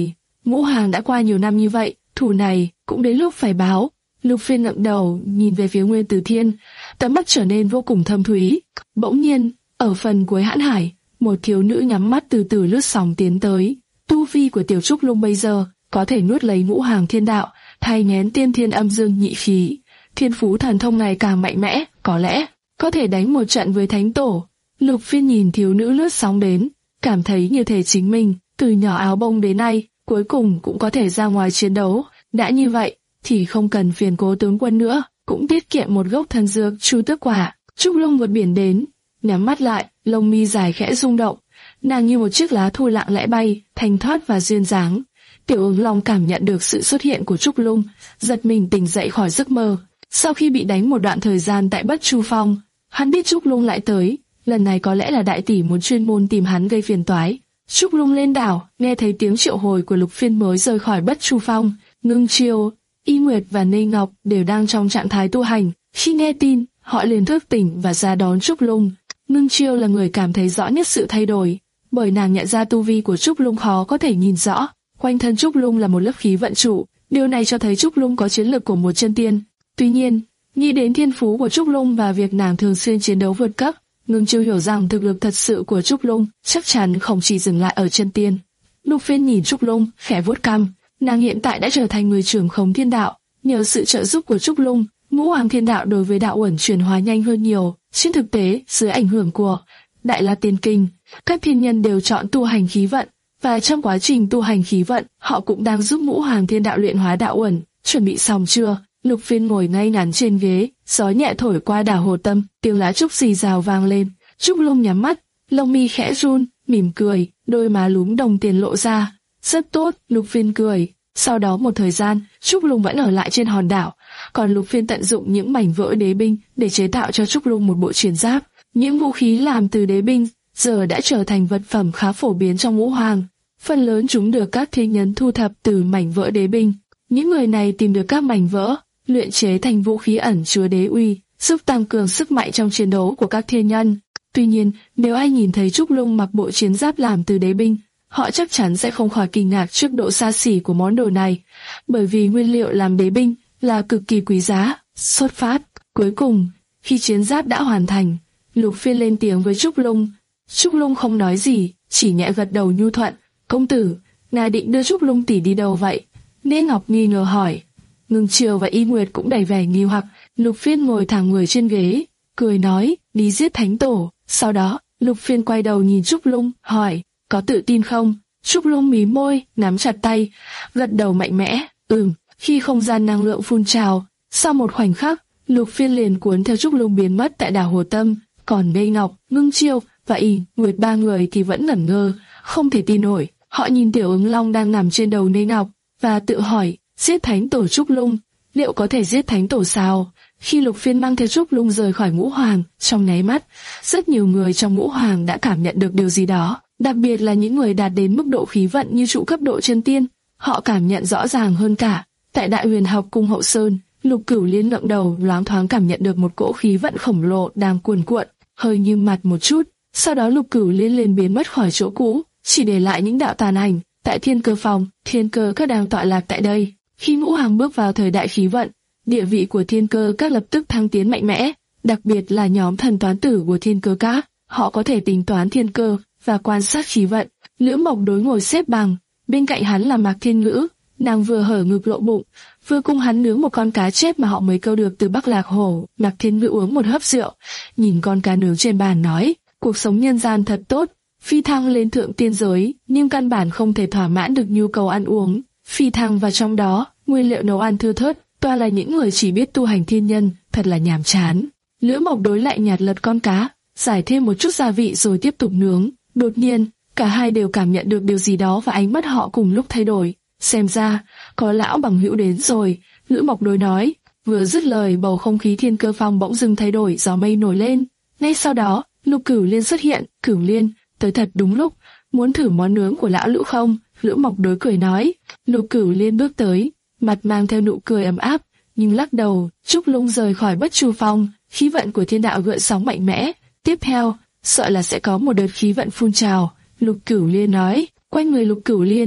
Ngũ Hoàng đã qua nhiều năm như vậy, thù này cũng đến lúc phải báo. Lục Phiên ngẩng đầu nhìn về phía Nguyên Tử Thiên, tầm mắt trở nên vô cùng thâm thúy. Bỗng nhiên, ở phần cuối hãn hải, một thiếu nữ nhắm mắt từ từ lướt sóng tiến tới. Tu vi của Tiểu Trúc Lung bây giờ có thể nuốt lấy Ngũ Hoàng Thiên Đạo, thay nén tiên thiên âm dương nhị khí. Thiên phú thần thông ngày càng mạnh mẽ, có lẽ có thể đánh một trận với Thánh Tổ. Lục Phiên nhìn thiếu nữ lướt sóng đến, cảm thấy như thể chính mình từ nhỏ áo bông đến nay cuối cùng cũng có thể ra ngoài chiến đấu. Đã như vậy thì không cần phiền Cố tướng quân nữa, cũng tiết kiệm một gốc thần dược Chu Tước Quả. Trúc Lung vượt biển đến, nhắm mắt lại, lông mi dài khẽ rung động, nàng như một chiếc lá thu lặng lẽ bay, thanh thoát và duyên dáng. Tiểu Ứng Long cảm nhận được sự xuất hiện của Trúc Lung, giật mình tỉnh dậy khỏi giấc mơ. Sau khi bị đánh một đoạn thời gian tại Bất Chu Phong, hắn biết Trúc Lung lại tới, lần này có lẽ là đại tỷ muốn chuyên môn tìm hắn gây phiền toái. Trúc Lung lên đảo, nghe thấy tiếng triệu hồi của Lục Phiên mới rời khỏi Bất Chu Phong. Ngưng Chiêu, Y Nguyệt và Nê Ngọc đều đang trong trạng thái tu hành. Khi nghe tin, họ liền thức tỉnh và ra đón Trúc Lung. Ngưng Chiêu là người cảm thấy rõ nhất sự thay đổi, bởi nàng nhận ra tu vi của Trúc Lung khó có thể nhìn rõ. Quanh thân Trúc Lung là một lớp khí vận trụ, điều này cho thấy Trúc Lung có chiến lực của một chân tiên. Tuy nhiên, nghĩ đến thiên phú của Trúc Lung và việc nàng thường xuyên chiến đấu vượt cấp, Ngưng Chiêu hiểu rằng thực lực thật sự của Trúc Lung chắc chắn không chỉ dừng lại ở chân tiên. Lục Phiên nhìn Trúc Lung, khẽ vuốt cằm. Nàng hiện tại đã trở thành người trưởng khống thiên đạo, nhờ sự trợ giúp của Trúc Lung, Ngũ Hoàng Thiên Đạo đối với đạo uẩn chuyển hóa nhanh hơn nhiều. Trên thực tế, dưới ảnh hưởng của Đại La Tiên Kinh, các thiên nhân đều chọn tu hành khí vận, và trong quá trình tu hành khí vận, họ cũng đang giúp Ngũ Hoàng Thiên Đạo luyện hóa đạo uẩn. Chuẩn bị xong chưa? Lục Phiên ngồi ngay ngắn trên ghế, gió nhẹ thổi qua đảo Hồ Tâm, tiếng lá trúc rì rào vang lên. Trúc Lung nhắm mắt, lông mi khẽ run, mỉm cười, đôi má lúm đồng tiền lộ ra. Rất tốt, Lục Phiên cười. Sau đó một thời gian, Trúc Lung vẫn ở lại trên hòn đảo, còn Lục Phiên tận dụng những mảnh vỡ đế binh để chế tạo cho Trúc Lung một bộ chiến giáp. Những vũ khí làm từ đế binh giờ đã trở thành vật phẩm khá phổ biến trong Ngũ Hoàng. Phần lớn chúng được các thiên nhân thu thập từ mảnh vỡ đế binh. Những người này tìm được các mảnh vỡ, luyện chế thành vũ khí ẩn chứa đế uy, giúp tăng cường sức mạnh trong chiến đấu của các thiên nhân. Tuy nhiên, nếu ai nhìn thấy Trúc Lung mặc bộ chiến giáp làm từ đế binh, họ chắc chắn sẽ không khỏi kinh ngạc trước độ xa xỉ của món đồ này, bởi vì nguyên liệu làm đế binh là cực kỳ quý giá. Xuất phát. Cuối cùng, khi chiến giáp đã hoàn thành, Lục Phiên lên tiếng với Trúc Lung. Trúc Lung không nói gì, chỉ nhẹ gật đầu nhu thuận. Công tử, ngài định đưa Trúc Lung tỷ đi đâu vậy? Nê Ngọc nghi ngờ hỏi. Ngưng Chiêu và Y Nguyệt cũng đầy vẻ nghi hoặc. Lục Phiên ngồi thẳng người trên ghế, cười nói, đi giết Thánh Tổ. Sau đó, Lục Phiên quay đầu nhìn Trúc Lung, hỏi, có tự tin không? Trúc Lung mí môi, nắm chặt tay, gật đầu mạnh mẽ, ừm. Khi không gian năng lượng phun trào, sau một khoảnh khắc, Lục Phiên liền cuốn theo Trúc Lung biến mất tại đảo Hồ Tâm, còn Nê Ngọc, Ngưng Chiêu và Y Nguyệt ba người thì vẫn ngẩn ngơ, không thể tin nổi. Họ nhìn Tiểu Ứng Long đang nằm trên đầu Nê Ngọc và tự hỏi, giết Thánh Tổ Trúc Lung, liệu có thể giết Thánh Tổ sao? Khi Lục Phiên mang theo Trúc Lung rời khỏi Ngũ Hoàng, trong nháy mắt, rất nhiều người trong Ngũ Hoàng đã cảm nhận được điều gì đó, đặc biệt là những người đạt đến mức độ khí vận như trụ cấp độ chân tiên, họ cảm nhận rõ ràng hơn cả. Tại Đại Huyền Học Cung hậu sơn, Lục Cửu Liên ngẩng đầu, loáng thoáng cảm nhận được một cỗ khí vận khổng lồ đang cuồn cuộn, hơi nghiêng mặt một chút, sau đó Lục Cửu Liên liền biến mất khỏi chỗ cũ, chỉ để lại những đạo tàn ảnh. Tại Thiên Cơ Phòng, Thiên Cơ Các đang tọa lạc tại đây. Khi Ngũ Hoàng bước vào thời đại khí vận, địa vị của Thiên Cơ Các lập tức thăng tiến mạnh mẽ, đặc biệt là nhóm thần toán tử của Thiên Cơ Các, họ có thể tính toán thiên cơ và quan sát khí vận. Lữ Mộc Đối ngồi xếp bằng, bên cạnh hắn là Mạc Thiên Ngữ, nàng vừa hở ngực lộ bụng, vừa cùng hắn nướng một con cá chép mà họ mới câu được từ Bắc Lạc Hồ. Mạc Thiên Ngữ uống một hớp rượu, nhìn con cá nướng trên bàn nói, cuộc sống nhân gian thật tốt, phi thăng lên thượng tiên giới, nhưng căn bản không thể thỏa mãn được nhu cầu ăn uống. Phi thăng và trong đó, nguyên liệu nấu ăn thưa thớt, toàn là những người chỉ biết tu hành thiên nhân, thật là nhàm chán. Lữ Mộc Đối lại nhạt lật con cá, giải thêm một chút gia vị rồi tiếp tục nướng. Đột nhiên, cả hai đều cảm nhận được điều gì đó và ánh mắt họ cùng lúc thay đổi. Xem ra, có lão bằng hữu đến rồi, Lữ Mộc Đối nói. Vừa dứt lời, bầu không khí Thiên Cơ Phòng bỗng dưng thay đổi, gió mây nổi lên. Ngay sau đó, Lục Cửu Liên xuất hiện. Cửu Liên, tới thật đúng lúc, muốn thử món nướng của lão Lữ không? Lữ Mộc Đối cười nói. Lục Cửu Liên bước tới, mặt mang theo nụ cười ấm áp, nhưng lắc đầu. Trúc Lung rời khỏi Bất Chu Phong, khí vận của thiên đạo gợn sóng mạnh mẽ. Tiếp theo, sợ là sẽ có một đợt khí vận phun trào. Lục Cửu Liên nói. Quanh người Lục Cửu Liên,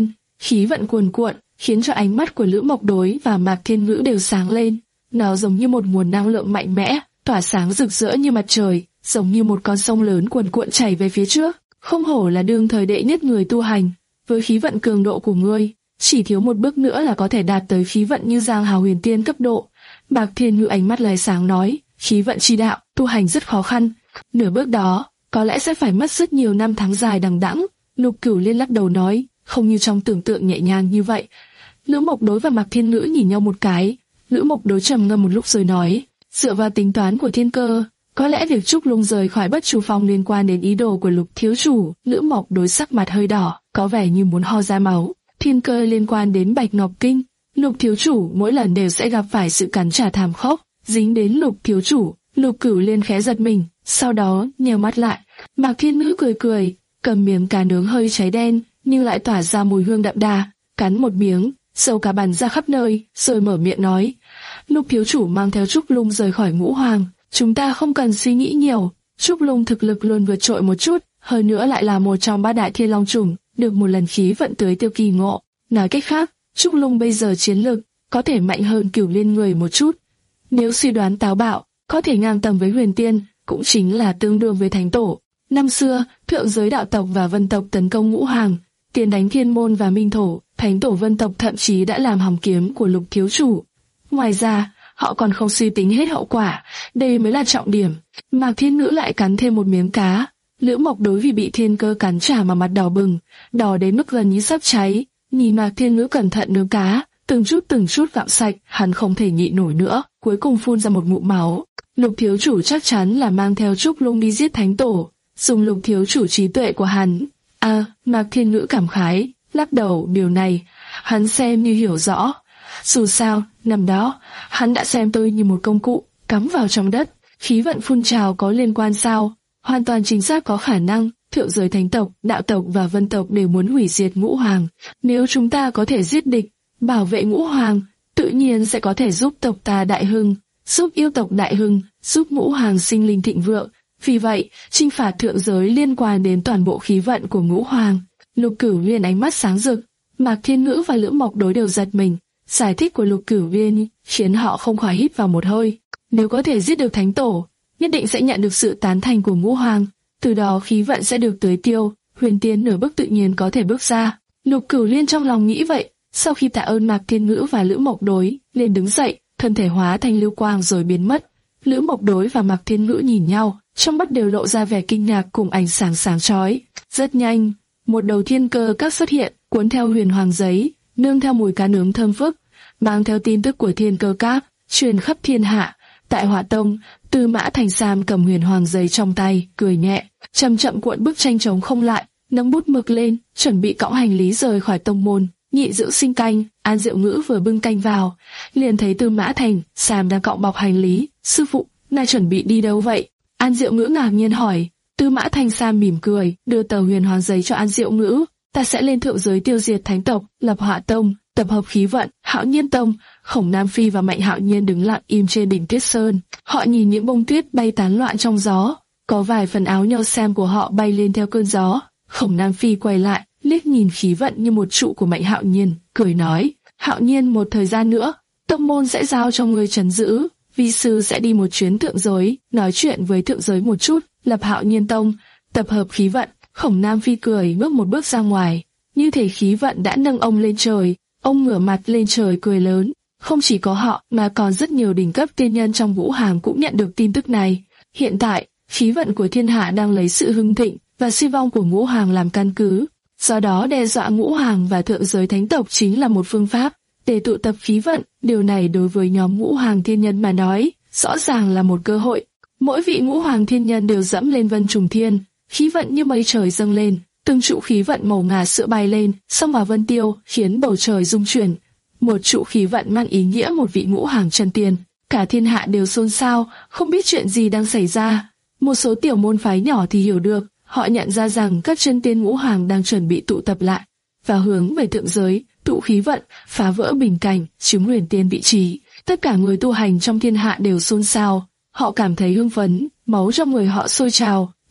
khí vận cuồn cuộn, khiến cho ánh mắt của Lữ Mộc Đối và Mạc Thiên Ngữ đều sáng lên. Nó giống như một nguồn năng lượng mạnh mẽ, tỏa sáng rực rỡ như mặt trời, giống như một con sông lớn cuồn cuộn chảy về phía trước. Không hổ là đương thời đệ nhất người tu hành, với khí vận cường độ của ngươi, chỉ thiếu một bước nữa là có thể đạt tới khí vận như Giang Hào Huyền Tiên cấp độ. Mạc Thiên Ngữ ánh mắt lóe sáng nói, khí vận chi đạo, tu hành rất khó khăn. Nửa bước đó, có lẽ sẽ phải mất rất nhiều năm tháng dài đằng đẵng. Lục Cửu Liên lắc đầu nói, không như trong tưởng tượng nhẹ nhàng như vậy. Lữ Mộc Đối và Mạc Thiên Ngữ nhìn nhau một cái. Lữ Mộc Đối trầm ngâm một lúc rồi nói, dựa vào tính toán của thiên cơ, có lẽ việc Trúc Lung rời khỏi Bất Chu Phong liên quan đến ý đồ của Lục thiếu chủ. Lữ Mộc Đối sắc mặt hơi đỏ, có vẻ như muốn ho ra máu. Thiên cơ liên quan đến Bạch Ngọc Kinh, Lục thiếu chủ mỗi lần đều sẽ gặp phải sự cắn trả thảm khốc, dính đến Lục thiếu chủ. Lục Cửu Liên khẽ giật mình, sau đó nheo mắt lại. Mạc Thiên Ngữ cười cười, cầm miếng cá nướng hơi cháy đen, nhưng lại tỏa ra mùi hương đậm đà, cắn một miếng, sâu cá bắn ra khắp nơi, rồi mở miệng nói: Lục thiếu chủ mang theo Trúc Lung rời khỏi Ngũ Hoàng, chúng ta không cần suy nghĩ nhiều. Trúc Lung thực lực luôn vượt trội một chút, hơn nữa lại là một trong ba đại thiên long trùng, được một lần khí vận tưới tiêu kỳ ngộ. Nói cách khác, Trúc Lung bây giờ chiến lực có thể mạnh hơn Cửu Liên người một chút. Nếu suy đoán táo bạo, có thể ngang tầm với Huyền Tiên, cũng chính là tương đương với Thánh Tổ. Năm xưa, thượng giới đạo tộc và vân tộc tấn công Ngũ Hoàng, tiến đánh Thiên Môn và Minh Thổ, Thánh Tổ vân tộc thậm chí đã làm hỏng kiếm của Lục thiếu chủ. Ngoài ra, họ còn không suy tính hết hậu quả, đây mới là trọng điểm. Mạc Thiên Ngữ lại cắn thêm một miếng cá. Lữ Mộc Đối vì bị thiên cơ cắn trả mà mặt đỏ bừng, đỏ đến mức gần như sắp cháy. Nhìn Mạc Thiên Ngữ cẩn thận nướng cá, từng chút từng chút gặm sạch, hắn không thể nhịn nổi nữa, cuối cùng phun ra một ngụm máu. Lục thiếu chủ chắc chắn là mang theo Trúc Lung đi giết Thánh Tổ, dùng Lục thiếu chủ trí tuệ của hắn. À, Mạc Thiên Ngữ cảm khái, lắc đầu, điều này hắn xem như hiểu rõ. Dù sao, năm đó, hắn đã xem tôi như một công cụ, cắm vào trong đất. Khí vận phun trào có liên quan sao? Hoàn toàn chính xác có khả năng, thượng giới thánh tộc, đạo tộc và vân tộc đều muốn hủy diệt Ngũ Hoàng. Nếu chúng ta có thể giết địch, bảo vệ Ngũ Hoàng, tự nhiên sẽ có thể giúp tộc ta đại hưng, giúp yêu tộc đại hưng, giúp Ngũ Hoàng sinh linh thịnh vượng. Vì vậy, chinh phạt thượng giới liên quan đến toàn bộ khí vận của Ngũ Hoàng. Lục Cửu Liên ánh mắt sáng rực, Mạc Thiên Ngữ và Lữ Mộc Đối đều giật mình. Giải thích của Lục Cửu Liên khiến họ không khỏi hít vào một hơi. Nếu có thể giết được Thánh Tổ, nhất định sẽ nhận được sự tán thành của Ngũ Hoàng, từ đó khí vận sẽ được tưới tiêu, Huyền Tiên nửa bước tự nhiên có thể bước ra. Lục Cửu Liên trong lòng nghĩ vậy, sau khi tạ ơn Mạc Thiên Ngữ và Lữ Mộc Đối, liền đứng dậy, thân thể hóa thành lưu quang rồi biến mất. Lữ Mộc Đối và Mạc Thiên Ngữ nhìn nhau, trong mắt đều lộ ra vẻ kinh ngạc cùng ánh sáng sáng chói. Rất nhanh, một đầu thiên cơ các xuất hiện, cuốn theo huyền hoàng giấy, nương theo mùi cá nướng thơm phức, mang theo tin tức của thiên cơ các, truyền khắp thiên hạ. Tại Hỏa Tông, Tư Mã Thành Sam cầm huyền hoàng giấy trong tay, cười nhẹ, chậm chậm cuộn bức tranh trống không lại, nâng bút mực lên, chuẩn bị cõng hành lý rời khỏi tông môn. Nhị Dữ Sinh canh, An Diệu Ngữ vừa bưng canh vào, liền thấy Tư Mã Thành Sam đang cõng bọc hành lý. Sư phụ, ngài chuẩn bị đi đâu vậy? An Diệu Ngữ ngạc nhiên hỏi. Tư Mã Thành Sam mỉm cười, đưa tờ huyền hoàng giấy cho An Diệu Ngữ. Ta sẽ lên thượng giới tiêu diệt thánh tộc, lập Hỏa Tông, tập hợp khí vận. Hạo Nhiên Tông. Khổng Nam Phi và Mạnh Hạo Nhiên đứng lặng im trên đỉnh Tuyết Sơn. Họ nhìn những bông tuyết bay tán loạn trong gió, có vài phần áo nho xem của họ bay lên theo cơn gió. Khổng Nam Phi quay lại, liếc nhìn khí vận như một trụ của Mạnh Hạo Nhiên, cười nói: Hạo Nhiên, một thời gian nữa, tông môn sẽ giao cho ngươi trấn giữ. Vi sư sẽ đi một chuyến thượng giới, nói chuyện với thượng giới một chút, lập Hạo Nhiên Tông, tập hợp khí vận. Khổng Nam Phi cười bước một bước ra ngoài, như thể khí vận đã nâng ông lên trời. Ông ngửa mặt lên trời cười lớn. Không chỉ có họ mà còn rất nhiều đỉnh cấp tiên nhân trong Ngũ Hoàng cũng nhận được tin tức này. Hiện tại, khí vận của thiên hạ đang lấy sự hưng thịnh và suy vong của Ngũ Hoàng làm căn cứ. Do đó đe dọa Ngũ Hoàng và thượng giới thánh tộc chính là một phương pháp để tụ tập khí vận. Điều này đối với nhóm Ngũ Hoàng thiên nhân mà nói, rõ ràng là một cơ hội. Mỗi vị Ngũ Hoàng thiên nhân đều dẫm lên vân trùng thiên, khí vận như mây trời dâng lên, từng trụ khí vận màu ngà sữa bay lên, xông vào vân tiêu, khiến bầu trời rung chuyển. Một trụ khí vận mang ý nghĩa một vị Ngũ Hoàng chân tiên. Cả thiên hạ đều xôn xao, không biết chuyện gì đang xảy ra. Một số tiểu môn phái nhỏ thì hiểu được, họ nhận ra rằng các chân tiên Ngũ Hoàng đang chuẩn bị tụ tập lại và hướng về thượng giới, tụ khí vận, phá vỡ bình cảnh, chiếm huyền tiên vị trí. Tất cả người tu hành trong thiên hạ đều xôn xao, họ cảm thấy hưng phấn, máu trong người họ sôi trào,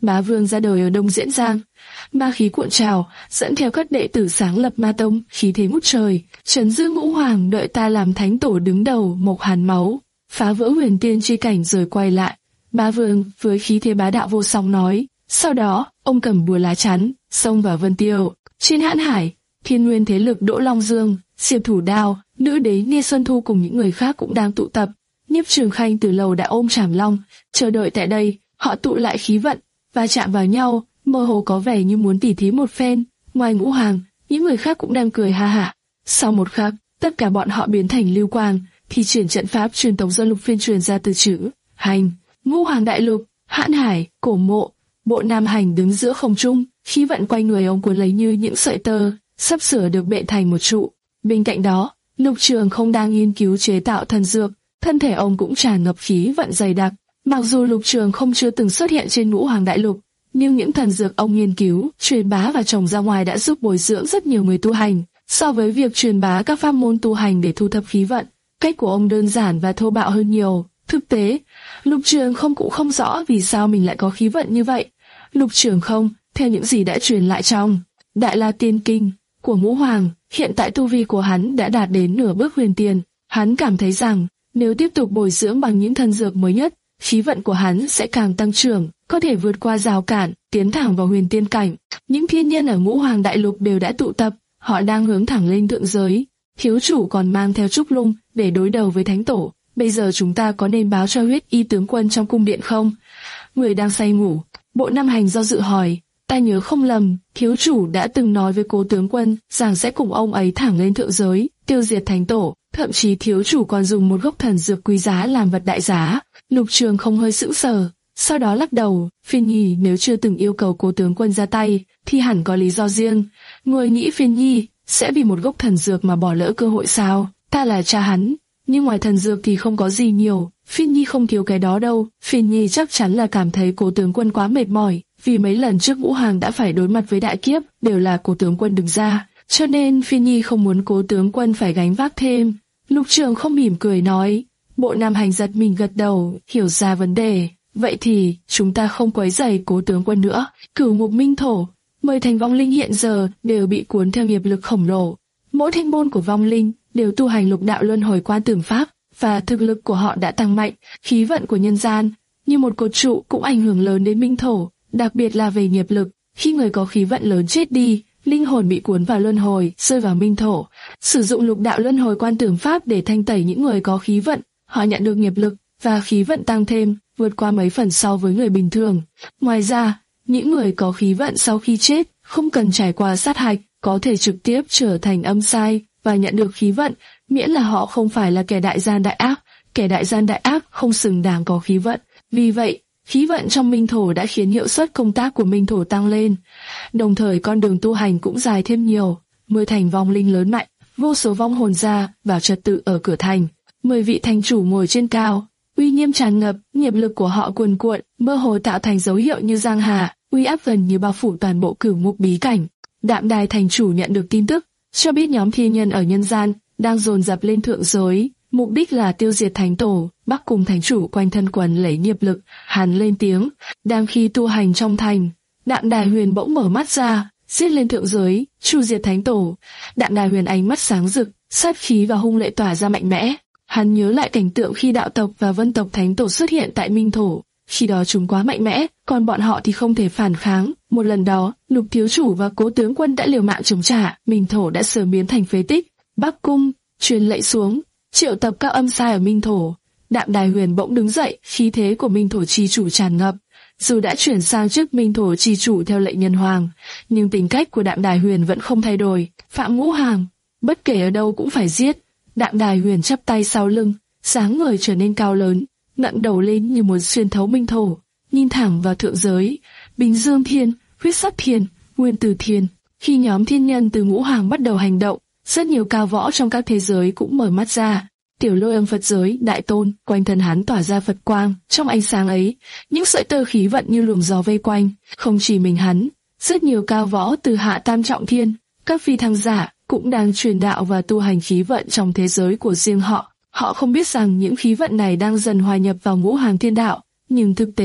Bá Vương ra đời ở Đông Diễn Giang, ma khí cuộn trào, dẫn theo các đệ tử sáng lập ma tông, khí thế ngút trời, trấn giữ Ngũ Hoàng, đợi ta làm thánh tổ đứng đầu, mộc hàn máu, phá vỡ huyền tiên chi cảnh rồi quay lại. Bá Vương với khí thế bá đạo vô song nói. Sau đó, ông cầm búa lá chắn, xông vào Vân Tiêu. Trên Hãn Hải, Thiên Nguyên thế lực Đỗ Long Dương, Diệp Thủ Đao, nữ đế Niê Xuân Thu cùng những người khác cũng đang tụ tập. Nhiếp Trường Khanh từ lâu đã ôm Trảm Long, chờ đợi tại đây. Họ tụ lại khí vận, và chạm vào nhau, mơ hồ có vẻ như muốn tỉ thí một phen. Ngoài Ngũ Hoàng, những người khác cũng đang cười ha hả. Sau một khắc, tất cả bọn họ biến thành lưu quang, thi triển trận pháp truyền tống do Lục Phiên truyền ra từ chữ Hành. Ngũ Hoàng đại lục, Hãn Hải, cổ mộ. Bộ Nam Hành đứng giữa không trung, khí vận quanh người ông cuốn lấy như những sợi tơ, sắp sửa được bện thành một trụ. Bên cạnh đó, Lục Trường không đang nghiên cứu chế tạo thần dược, thân thể ông cũng tràn ngập khí vận dày đặc. Mặc dù Lục Trường không chưa từng xuất hiện trên Ngũ Hoàng đại lục, nhưng những thần dược ông nghiên cứu, truyền bá và trồng ra ngoài đã giúp bồi dưỡng rất nhiều người tu hành. So với việc truyền bá các pháp môn tu hành để thu thập khí vận, cách của ông đơn giản và thô bạo hơn nhiều. Thực tế, Lục Trường không cũng không rõ vì sao mình lại có khí vận như vậy. Lục Trường không, theo những gì đã truyền lại trong Đại La Tiên Kinh của Ngũ Hoàng, hiện tại tu vi của hắn đã đạt đến nửa bước huyền tiên. Hắn cảm thấy rằng, nếu tiếp tục bồi dưỡng bằng những thần dược mới nhất, khí vận của hắn sẽ càng tăng trưởng, có thể vượt qua rào cản, tiến thẳng vào huyền tiên cảnh. Những thiên nhân ở Ngũ Hoàng đại lục đều đã tụ tập, họ đang hướng thẳng lên thượng giới. Thiếu chủ còn mang theo trúc lung để đối đầu với thánh tổ. Bây giờ chúng ta có nên báo cho huyết y tướng quân trong cung điện không? Người đang say ngủ. Bộ Nam Hành do dự hỏi. Ta nhớ không lầm, thiếu chủ đã từng nói với cố tướng quân rằng sẽ cùng ông ấy thẳng lên thượng giới, tiêu diệt thánh tổ. Thậm chí thiếu chủ còn dùng một gốc thần dược quý giá làm vật đại giá. Lục Trường không hơi sững sờ, sau đó lắc đầu. Phiên Nhi nếu chưa từng yêu cầu cố tướng quân ra tay, thì hẳn có lý do riêng. Người nghĩ Phiên Nhi sẽ vì một gốc thần dược mà bỏ lỡ cơ hội sao? Ta là cha hắn, nhưng ngoài thần dược thì không có gì nhiều. Phiên Nhi không thiếu cái đó đâu. Phiên Nhi chắc chắn là cảm thấy cố tướng quân quá mệt mỏi, vì mấy lần trước Ngũ Hoàng đã phải đối mặt với đại kiếp, đều là cố tướng quân đứng ra, cho nên Phiên Nhi không muốn cố tướng quân phải gánh vác thêm. Lục Trường không mỉm cười nói. Bộ Nam Hành giật mình gật đầu, hiểu ra vấn đề. Vậy thì chúng ta không quấy rầy cố tướng quân nữa. Cửu Ngục Minh Thổ, mười thành vong linh hiện giờ đều bị cuốn theo nghiệp lực khổng lồ. Mỗi thanh môn của vong linh đều tu hành lục đạo luân hồi quan tưởng pháp, và thực lực của họ đã tăng mạnh. Khí vận của nhân gian như một cột trụ cũng ảnh hưởng lớn đến Minh Thổ, đặc biệt là về nghiệp lực. Khi người có khí vận lớn chết đi, linh hồn bị cuốn vào luân hồi, rơi vào Minh Thổ. Sử dụng lục đạo luân hồi quan tưởng pháp để thanh tẩy những người có khí vận, họ nhận được nghiệp lực và khí vận tăng thêm, vượt qua mấy phần so với người bình thường. Ngoài ra, những người có khí vận sau khi chết không cần trải qua sát hạch, có thể trực tiếp trở thành âm sai và nhận được khí vận, miễn là họ không phải là kẻ đại gian đại ác. Kẻ đại gian đại ác không xứng đáng có khí vận. Vì vậy, khí vận trong Minh Thổ đã khiến hiệu suất công tác của Minh Thổ tăng lên. Đồng thời con đường tu hành cũng dài thêm nhiều. Mười thành vong linh lớn mạnh, vô số vong hồn ra vào trật tự ở cửa thành. Mười vị thành chủ ngồi trên cao, uy nghiêm tràn ngập, nghiệp lực của họ cuồn cuộn, mơ hồ tạo thành dấu hiệu như giang hà, uy áp gần như bao phủ toàn bộ Cửu Ngục bí cảnh. Đạm Đài thành chủ nhận được tin tức, cho biết nhóm thiên nhân ở nhân gian đang dồn dập lên thượng giới, mục đích là tiêu diệt thánh tổ. Bắc Cung thành chủ quanh thân quần lấy nghiệp lực, hắn lên tiếng. Đang khi tu hành trong thành, Đạm Đài Huyền bỗng mở mắt ra, giết lên thượng giới, tru diệt thánh tổ. Đạm Đài Huyền ánh mắt sáng rực, sát khí và hung lệ tỏa ra mạnh mẽ. Hắn nhớ lại cảnh tượng khi đạo tộc và vân tộc thánh tổ xuất hiện tại Minh Thổ. Khi đó chúng quá mạnh mẽ, còn bọn họ thì không thể phản kháng. Một lần đó, Lục thiếu chủ và cố tướng quân đã liều mạng chống trả, Minh Thổ đã sớm biến thành phế tích. Bắc Cung truyền lệnh xuống, triệu tập các âm sai ở Minh Thổ. Đạm Đài Huyền bỗng đứng dậy, khí thế của Minh Thổ chi chủ tràn ngập. Dù đã chuyển sang chức Minh Thổ chi chủ theo lệnh nhân hoàng, nhưng tính cách của Đạm Đài Huyền vẫn không thay đổi. Phạm Ngũ Hàng, bất kể ở đâu cũng phải giết. Đạm Đài Huyền chắp tay sau lưng, dáng người trở nên cao lớn, ngẩng đầu lên như muốn xuyên thấu Minh Thổ, nhìn thẳng vào thượng giới. Bình Dương Thiên, Huyết Sắc Thiên, Nguyên Tử Thiên. Khi nhóm thiên nhân từ Ngũ Hàng bắt đầu hành động, rất nhiều cao võ trong các thế giới cũng mở mắt ra. Tiểu Lôi Âm Phật giới đại tôn, quanh thân hắn tỏa ra Phật quang, trong ánh sáng ấy, những sợi tơ khí vận như luồng gió vây quanh. Không chỉ mình hắn, rất nhiều cao võ từ hạ tam trọng thiên, các phi thăng giả cũng đang truyền đạo và tu hành khí vận trong thế giới của riêng họ. Họ không biết rằng những khí vận này đang dần hòa nhập vào Ngũ Hàng thiên đạo, nhưng thực tế,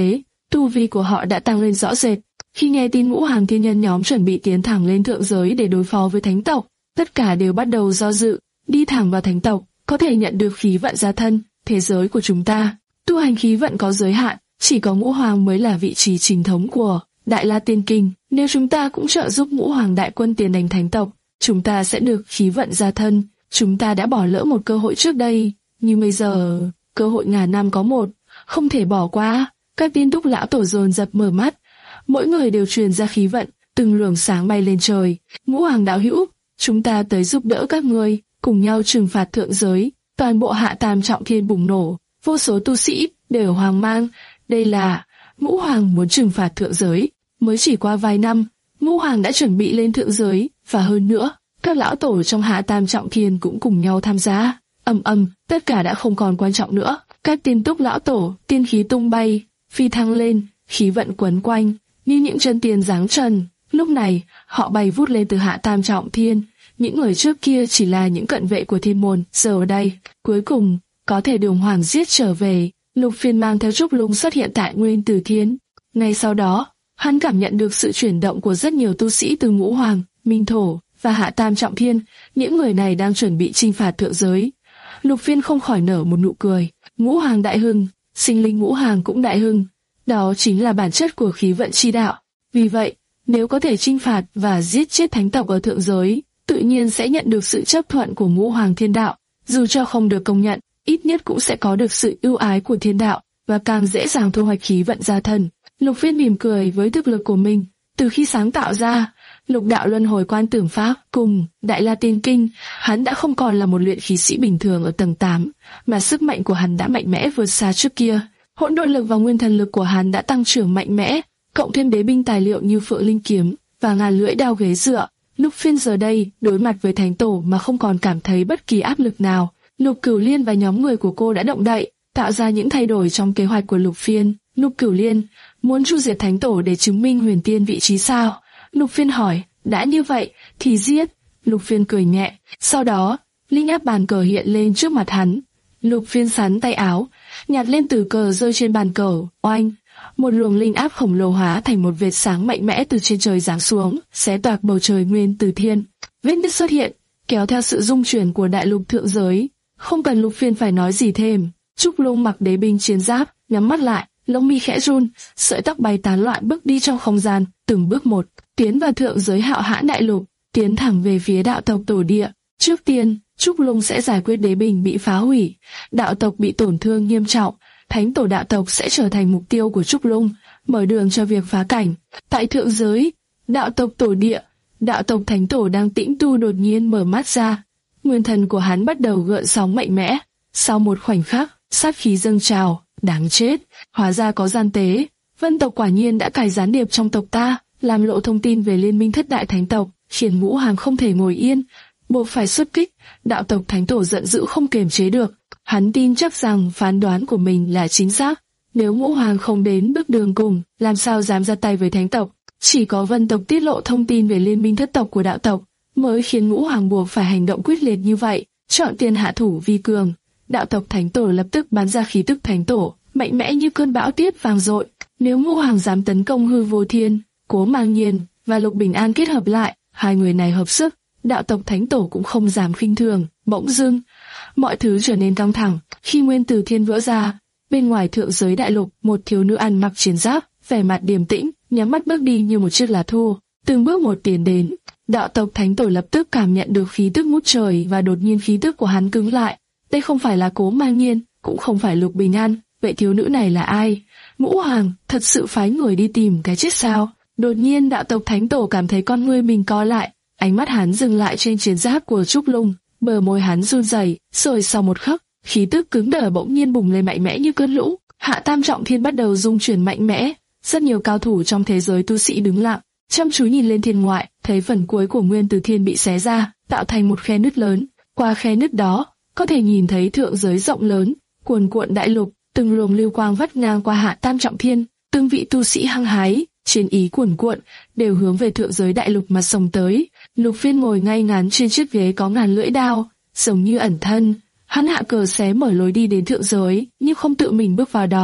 tu vi của họ đã tăng lên rõ rệt. Khi nghe tin ngũ hoàng thiên nhân nhóm chuẩn bị tiến thẳng lên thượng giới để đối phó với thánh tộc, tất cả đều bắt đầu do dự, đi thẳng vào thánh tộc, có thể nhận được khí vận gia thân. Thế giới của chúng ta, tu hành khí vận có giới hạn, chỉ có ngũ hoàng mới là vị trí chính thống của Đại La Tiên Kinh. Nếu chúng ta cũng trợ giúp ngũ hoàng đại quân tiến đánh thánh tộc, chúng ta sẽ được khí vận gia thân. Chúng ta đã bỏ lỡ một cơ hội trước đây, nhưng bây giờ, cơ hội ngàn năm có một, không thể bỏ qua. Các tiên túc lão tổ dồn dập mở mắt, mỗi người đều truyền ra khí vận, từng luồng sáng bay lên trời. Ngũ hoàng đạo hữu, chúng ta tới giúp đỡ các ngươi, cùng nhau trừng phạt thượng giới. Toàn bộ Hạ Tam Trọng Thiên bùng nổ, vô số tu sĩ đều hoang mang. Đây là ngũ hoàng muốn trừng phạt thượng giới. Mới chỉ qua vài năm, ngũ hoàng đã chuẩn bị lên thượng giới, và hơn nữa, các lão tổ trong Hạ Tam Trọng Thiên cũng cùng nhau tham gia. Ầm ầm, tất cả đã không còn quan trọng nữa. Các tiên túc lão tổ, tiên khí tung bay, phi thăng lên, khí vận quấn quanh, như những chân tiên giáng trần. Lúc này, họ bay vút lên từ Hạ Tam Trọng Thiên. Những người trước kia chỉ là những cận vệ của thiên môn, giờ ở đây, cuối cùng, có thể đường hoàng giết trở về. Lục Phiên mang theo Trúc Lung xuất hiện tại Nguyên Tử Thiên. Ngay sau đó, hắn cảm nhận được sự chuyển động của rất nhiều tu sĩ từ Ngũ Hoàng, Minh Thổ và Hạ Tam Trọng Thiên. Những người này đang chuẩn bị chinh phạt thượng giới. Lục Phiên không khỏi nở một nụ cười. Ngũ Hoàng đại hưng, sinh linh Ngũ Hoàng cũng đại hưng. Đó chính là bản chất của khí vận chi đạo. Vì vậy, nếu có thể chinh phạt và giết chết thánh tộc ở thượng giới, tự nhiên sẽ nhận được sự chấp thuận của Ngũ Hoàng Thiên Đạo. Dù cho không được công nhận, ít nhất cũng sẽ có được sự ưu ái của Thiên Đạo và càng dễ dàng thu hoạch khí vận gia thân. Lục Phiên mỉm cười với thực lực của mình. Từ khi sáng tạo ra Lục Đạo Luân Hồi Quan Tưởng Pháp cùng Đại La Tiên Kinh, hắn đã không còn là một luyện khí sĩ bình thường ở tầng tám, mà sức mạnh của hắn đã mạnh mẽ vượt xa trước kia. Hỗn độn lực và nguyên thần lực của hắn đã tăng trưởng mạnh mẽ, cộng thêm đế binh tài liệu như Phượng Linh Kiếm và ngàn lưỡi đao ghế dựa. Lục Phiên giờ đây đối mặt với Thánh Tổ mà không còn cảm thấy bất kỳ áp lực nào. Lục Cửu Liên và nhóm người của cô đã động đậy, tạo ra những thay đổi trong kế hoạch của Lục Phiên. Lục Cửu Liên muốn tru diệt Thánh Tổ để chứng minh Huyền Tiên vị trí sao? Lục Phiên hỏi. Đã như vậy thì giết. Lục Phiên cười nhẹ. Sau đó, linh áp bàn cờ hiện lên trước mặt hắn. Lục Phiên sắn tay áo, nhặt lên từ cờ rơi trên bàn cờ. Oanh! Một luồng linh áp khổng lồ hóa thành một vệt sáng mạnh mẽ từ trên trời giáng xuống, xé toạc bầu trời Nguyên Tử Thiên. Vết nứt xuất hiện, kéo theo sự rung chuyển của đại lục thượng giới. Không cần Lục Phiên phải nói gì thêm. Trúc Lung mặc đế binh chiến giáp, nhắm mắt lại, lông mi khẽ run, sợi tóc bay tán loạn bước đi trong không gian, từng bước một, tiến vào thượng giới Hạo Hãn đại lục, tiến thẳng về phía đạo tộc tổ địa. Trước tiên, Trúc Lung sẽ giải quyết đế binh bị phá hủy, đạo tộc bị tổn thương nghiêm trọng. Thánh tổ đạo tộc sẽ trở thành mục tiêu của Trúc Lung, mở đường cho việc phá cảnh. Tại thượng giới, đạo tộc tổ địa, đạo tộc thánh tổ đang tĩnh tu đột nhiên mở mắt ra. Nguyên thần của hắn bắt đầu gợn sóng mạnh mẽ. Sau một khoảnh khắc, sát khí dâng trào, đáng chết, hóa ra có gian tế. Vân tộc quả nhiên đã cài gián điệp trong tộc ta, làm lộ thông tin về liên minh thất đại thánh tộc, khiến Ngũ Hoàng không thể ngồi yên, buộc phải xuất kích. Đạo tộc thánh tổ giận dữ không kiềm chế được. Hắn tin chắc rằng phán đoán của mình là chính xác. Nếu Ngũ Hoàng không đến bước đường cùng, làm sao dám ra tay với thánh tộc? Chỉ có Vân tộc tiết lộ thông tin về liên minh thất tộc của đạo tộc, mới khiến Ngũ Hoàng buộc phải hành động quyết liệt như vậy, chọn tiền hạ thủ vi cường. Đạo tộc thánh tổ lập tức bắn ra khí tức thánh tổ, mạnh mẽ như cơn bão tuyết vang dội. Nếu Ngũ Hoàng dám tấn công Hư Vô Thiên, Cố Mang Nhiên và Lục Bình An kết hợp lại, hai người này hợp sức, đạo tộc thánh tổ cũng không dám khinh thường. Bỗng dưng, mọi thứ trở nên căng thẳng. Khi Nguyên Tử Thiên vỡ ra, bên ngoài thượng giới đại lục, một thiếu nữ ăn mặc chiến giáp, vẻ mặt điềm tĩnh, nhắm mắt bước đi như một chiếc lá thu, từng bước một tiến đến. Đạo tộc thánh tổ lập tức cảm nhận được khí tức ngút trời và đột nhiên khí tức của hắn cứng lại. Đây không phải là Cố Mang Nhiên, cũng không phải Lục Bình An. Vậy thiếu nữ này là ai? Ngũ Hoàng thật sự phái người đi tìm cái chết sao? Đột nhiên đạo tộc thánh tổ cảm thấy con ngươi mình co lại, ánh mắt hắn dừng lại trên chiến giáp của Trúc Lung, bờ môi hắn run rẩy, rồi sau một khắc, khí tức cứng đờ bỗng nhiên bùng lên mạnh mẽ như cơn lũ. Hạ Tam Trọng Thiên bắt đầu rung chuyển mạnh mẽ, rất nhiều cao thủ trong thế giới tu sĩ đứng lặng, chăm chú nhìn lên thiên ngoại, thấy phần cuối của Nguyên Tử Thiên bị xé ra, tạo thành một khe nứt lớn. Qua khe nứt đó, có thể nhìn thấy thượng giới rộng lớn, cuồn cuộn đại lục, từng luồng lưu quang vắt ngang qua Hạ Tam Trọng Thiên, từng vị tu sĩ hăng hái, chiến ý cuồn cuộn, đều hướng về thượng giới đại lục mà xông tới. Lục Phiên ngồi ngay ngắn trên chiếc ghế có ngàn lưỡi đao, giống như ẩn thân. Hắn hạ cờ xé mở lối đi đến thượng giới, nhưng không tự mình bước vào đó,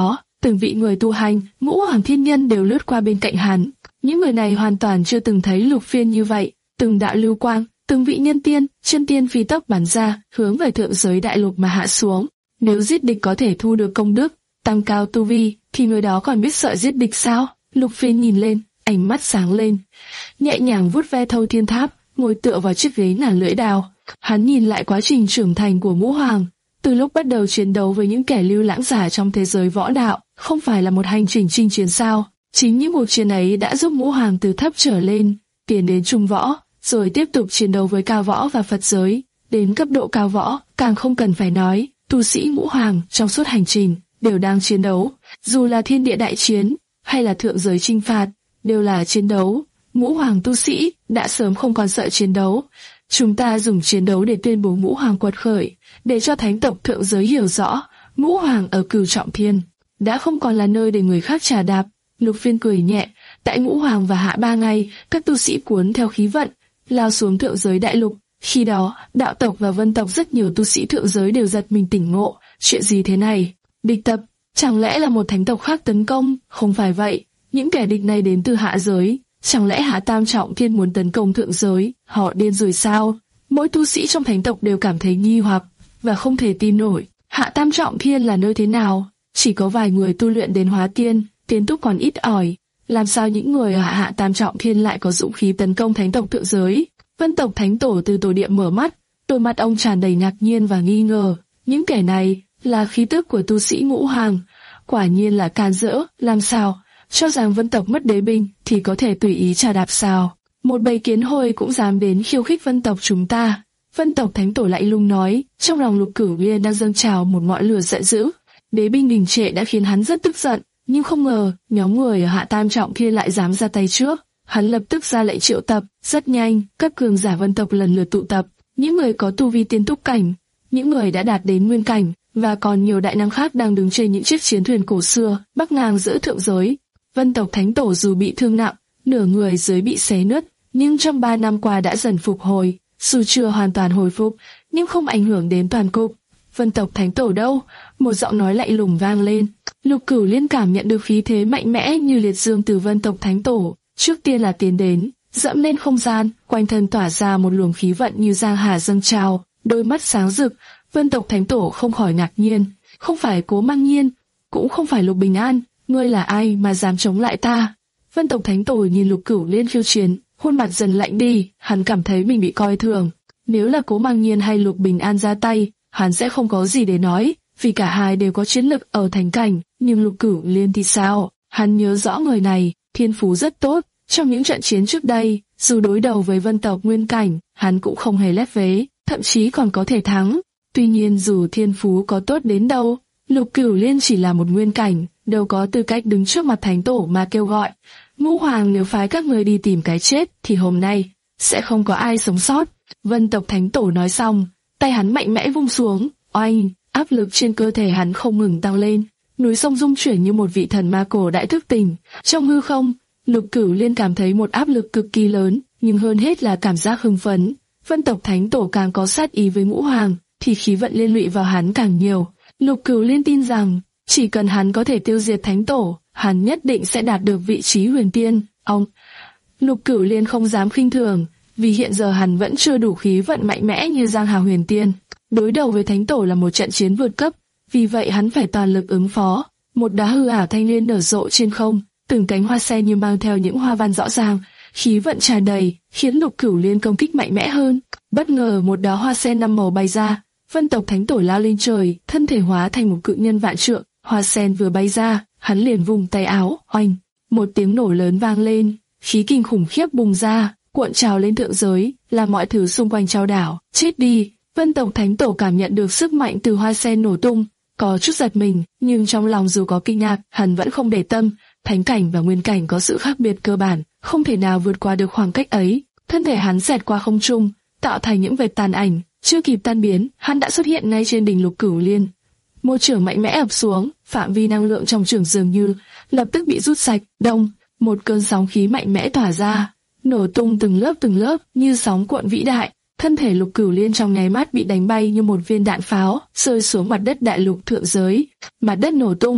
từng vị người tu hành, ngũ hoàng thiên nhân đều lướt qua bên cạnh hắn. Những người này hoàn toàn chưa từng thấy Lục Phiên như vậy, từng đạo lưu quang, từng vị nhân tiên, chân tiên phi tốc bắn ra, hướng về thượng giới đại lục mà hạ xuống. Nếu giết địch có thể thu được công đức, tăng cao tu vi, thì người đó còn biết sợ giết địch sao? Lục Phiên nhìn lên, ánh mắt sáng lên, nhẹ nhàng vuốt ve thâu thiên tháp, ngồi tựa vào chiếc ghế ngả lưỡi đao. Hắn nhìn lại quá trình trưởng thành của Ngũ Hoàng, từ lúc bắt đầu chiến đấu với những kẻ lưu lãng giả trong thế giới võ đạo, không phải là một hành trình chinh chiến sao? Chính những cuộc chiến ấy đã giúp Ngũ Hoàng từ thấp trở lên, tiến đến trung võ, rồi tiếp tục chiến đấu với cao võ và Phật giới, đến cấp độ cao võ, càng không cần phải nói, tu sĩ Ngũ Hoàng trong suốt hành trình đều đang chiến đấu, dù là thiên địa đại chiến hay là thượng giới chinh phạt, đều là chiến đấu. Ngũ Hoàng tu sĩ đã sớm không còn sợ chiến đấu. Chúng ta dùng chiến đấu để tuyên bố Ngũ Hoàng quật khởi, để cho thánh tộc thượng giới hiểu rõ, Ngũ Hoàng ở Cửu Trọng Thiên đã không còn là nơi để người khác trà đạp. Lục Phiên cười nhẹ, tại Ngũ Hoàng và hạ ba ngày, các tu sĩ cuốn theo khí vận, lao xuống thượng giới đại lục. Khi đó, đạo tộc và vân tộc rất nhiều tu sĩ thượng giới đều giật mình tỉnh ngộ, chuyện gì thế này? Địch tập, chẳng lẽ là một thánh tộc khác tấn công? Không phải vậy, những kẻ địch này đến từ hạ giới, chẳng lẽ Hạ Tam Trọng Thiên muốn tấn công thượng giới? Họ điên rồi sao? Mỗi tu sĩ trong thánh tộc đều cảm thấy nghi hoặc và không thể tin nổi. Hạ Tam Trọng Thiên là nơi thế nào? Chỉ có vài người tu luyện đến hóa tiên, tiến túc còn ít ỏi. Làm sao những người ở Hạ Tam Trọng Thiên lại có dũng khí tấn công thánh tộc thượng giới? Vân tộc thánh tổ từ tổ địa mở mắt, đôi mắt ông tràn đầy ngạc nhiên và nghi ngờ. Những kẻ này là khí tức của tu sĩ Ngũ Hoàng, quả nhiên là can dỡ. Làm sao? Cho rằng vân tộc mất đế binh thì có thể tùy ý trà đạp sao? Một bầy kiến hôi cũng dám đến khiêu khích vân tộc chúng ta? Vân tộc thánh tổ lạnh lùng nói, trong lòng Lục Cửu Liên đang dâng trào một ngọn lửa giận dữ. Đế binh đình trệ đã khiến hắn rất tức giận, nhưng không ngờ nhóm người ở Hạ Tam Trọng Thiên lại dám ra tay trước. Hắn lập tức ra lệnh triệu tập. Rất nhanh, các cường giả vân tộc lần lượt tụ tập, những người có tu vi tiên túc cảnh, những người đã đạt đến nguyên cảnh, và còn nhiều đại năng khác đang đứng trên những chiếc chiến thuyền cổ xưa bắc ngang giữa thượng giới. Vân tộc thánh tổ dù bị thương nặng, nửa người dưới bị xé nứt, nhưng trong ba năm qua đã dần phục hồi. Dù chưa hoàn toàn hồi phục, nhưng không ảnh hưởng đến toàn cục. Vân tộc thánh tổ đâu? Một giọng nói lạnh lùng vang lên. Lục Cửu Liên cảm nhận được khí thế mạnh mẽ như liệt dương từ vân tộc thánh tổ. Trước tiên là tiến đến, dẫm lên không gian, quanh thân tỏa ra một luồng khí vận như giang hà dâng trào, đôi mắt sáng rực. Vân tộc thánh tổ không khỏi ngạc nhiên, không phải Cố Mang Nhiên, cũng không phải Lục Bình An, ngươi là ai mà dám chống lại ta? Vân tộc thánh tổ nhìn Lục Cửu Liên khiêu chiến, khuôn mặt dần lạnh đi, hắn cảm thấy mình bị coi thường. Nếu là Cố Mang Nhiên hay Lục Bình An ra tay, hắn sẽ không có gì để nói, vì cả hai đều có chiến lực ở thánh cảnh, nhưng Lục Cửu Liên thì sao? Hắn nhớ rõ người này, thiên phú rất tốt, trong những trận chiến trước đây, dù đối đầu với vân tộc nguyên cảnh, hắn cũng không hề lép vế, thậm chí còn có thể thắng. Tuy nhiên dù thiên phú có tốt đến đâu, Lục Cửu Liên chỉ là một nguyên cảnh, đâu có tư cách đứng trước mặt thánh tổ mà kêu gọi. Ngũ Hoàng nếu phái các người đi tìm cái chết, thì hôm nay sẽ không có ai sống sót. Vân tộc thánh tổ nói xong, tay hắn mạnh mẽ vung xuống, oanh, áp lực trên cơ thể hắn không ngừng tăng lên, núi sông rung chuyển như một vị thần ma cổ đại thức tỉnh. Trong hư không, Lục Cửu Liên cảm thấy một áp lực cực kỳ lớn, nhưng hơn hết là cảm giác hưng phấn. Vân tộc thánh tổ càng có sát ý với Ngũ Hoàng, thì khí vận liên lụy vào hắn càng nhiều. Lục Cửu Liên tin rằng, chỉ cần hắn có thể tiêu diệt thánh tổ, hắn nhất định sẽ đạt được vị trí huyền tiên. Ông Lục Cửu Liên không dám khinh thường, vì hiện giờ hắn vẫn chưa đủ khí vận mạnh mẽ như Giang Hà huyền tiên. Đối đầu với thánh tổ là một trận chiến vượt cấp, vì vậy hắn phải toàn lực ứng phó. Một đóa hư ảo thanh liên nở rộ trên không, từng cánh hoa sen như mang theo những hoa văn rõ ràng, khí vận tràn đầy, khiến Lục Cửu Liên công kích mạnh mẽ hơn. Bất ngờ một đóa hoa sen năm màu bay ra, vân tộc thánh tổ lao lên trời, thân thể hóa thành một cự nhân vạn trượng. Hoa sen vừa bay ra, hắn liền vùng tay áo, oanh, một tiếng nổ lớn vang lên, khí kinh khủng khiếp bùng ra, cuộn trào lên thượng giới, làm mọi thứ xung quanh trao đảo. Chết đi! Vân tộc thánh tổ cảm nhận được sức mạnh từ hoa sen nổ tung, có chút giật mình, nhưng trong lòng dù có kinh ngạc, hắn vẫn không để tâm. Thánh cảnh và nguyên cảnh có sự khác biệt cơ bản, không thể nào vượt qua được khoảng cách ấy. Thân thể hắn xẹt qua không trung, tạo thành những vệt tàn ảnh, chưa kịp tan biến, hắn đã xuất hiện ngay trên đỉnh Lục Cửu Liên. Một chưởng mạnh mẽ ập xuống, phạm vi năng lượng trong chưởng dường như lập tức bị rút sạch. Đông, một cơn sóng khí mạnh mẽ tỏa ra, nổ tung từng lớp từng lớp như sóng cuộn vĩ đại. Thân thể Lục Cửu Liên trong nháy mắt bị đánh bay như một viên đạn pháo, rơi xuống mặt đất đại lục thượng giới. Mặt đất nổ tung,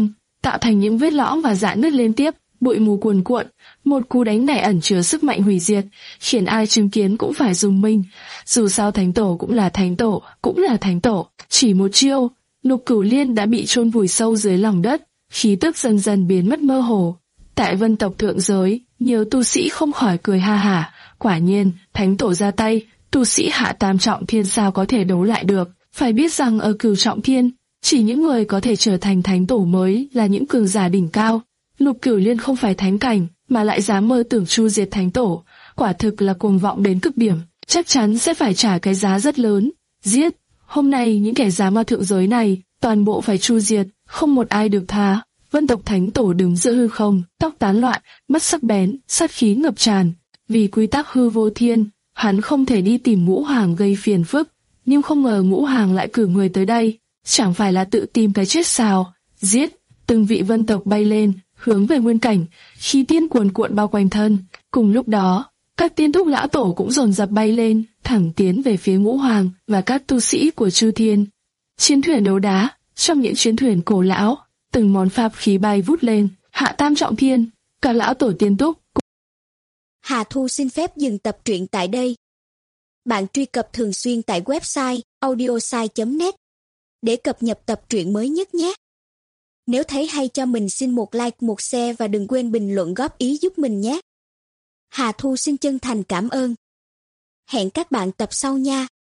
tạo thành những vết lõm và rạn nứt liên tiếp, bụi mù cuồn cuộn. Một cú đánh này ẩn chứa sức mạnh hủy diệt, khiến ai chứng kiến cũng phải rùng mình. Dù sao thánh tổ cũng là thánh tổ, cũng là thánh tổ. Chỉ một chiêu, Lục Cửu Liên đã bị chôn vùi sâu dưới lòng đất, khí tức dần dần biến mất mơ hồ. Tại vân tộc thượng giới, nhiều tu sĩ không khỏi cười ha hả. Quả nhiên, thánh tổ ra tay, tu sĩ hạ tam trọng thiên sao có thể đấu lại được. Phải biết rằng ở cửu trọng thiên, chỉ những người có thể trở thành thánh tổ mới là những cường giả đỉnh cao. Lục Cửu Liên không phải thánh cảnh, mà lại dám mơ tưởng tru diệt thánh tổ, quả thực là cuồng vọng đến cực điểm, chắc chắn sẽ phải trả cái giá rất lớn. Giết! Hôm nay những kẻ dám vào thượng giới này, toàn bộ phải tru diệt, không một ai được tha. Vân tộc thánh tổ đứng giữa hư không, tóc tán loạn, mắt sắc bén, sát khí ngập tràn. Vì quy tắc hư vô thiên, hắn không thể đi tìm Ngũ Hoàng gây phiền phức, nhưng không ngờ Ngũ Hoàng lại cử người tới đây, chẳng phải là tự tìm cái chết sao? Giết! Từng vị vân tộc bay lên, hướng về nguyên cảnh, khí tiên cuồn cuộn bao quanh thân. Cùng lúc đó, các tiên thúc lão tổ cũng dồn dập bay lên, thẳng tiến về phía Ngũ Hoàng và các tu sĩ của Chư Thiên. Chiến thuyền đấu đá, trong những chiến thuyền cổ lão, từng món pháp khí bay vút lên, hạ tam trọng thiên, cả lão tổ tiên túc. Hà Thu xin phép dừng tập truyện tại đây. Bạn truy cập thường xuyên tại website audiosai chấm net để cập nhật tập truyện mới nhất nhé. Nếu thấy hay cho mình xin một like, một share và đừng quên bình luận góp ý giúp mình nhé. Hà Thu xin chân thành cảm ơn. Hẹn các bạn tập sau nha.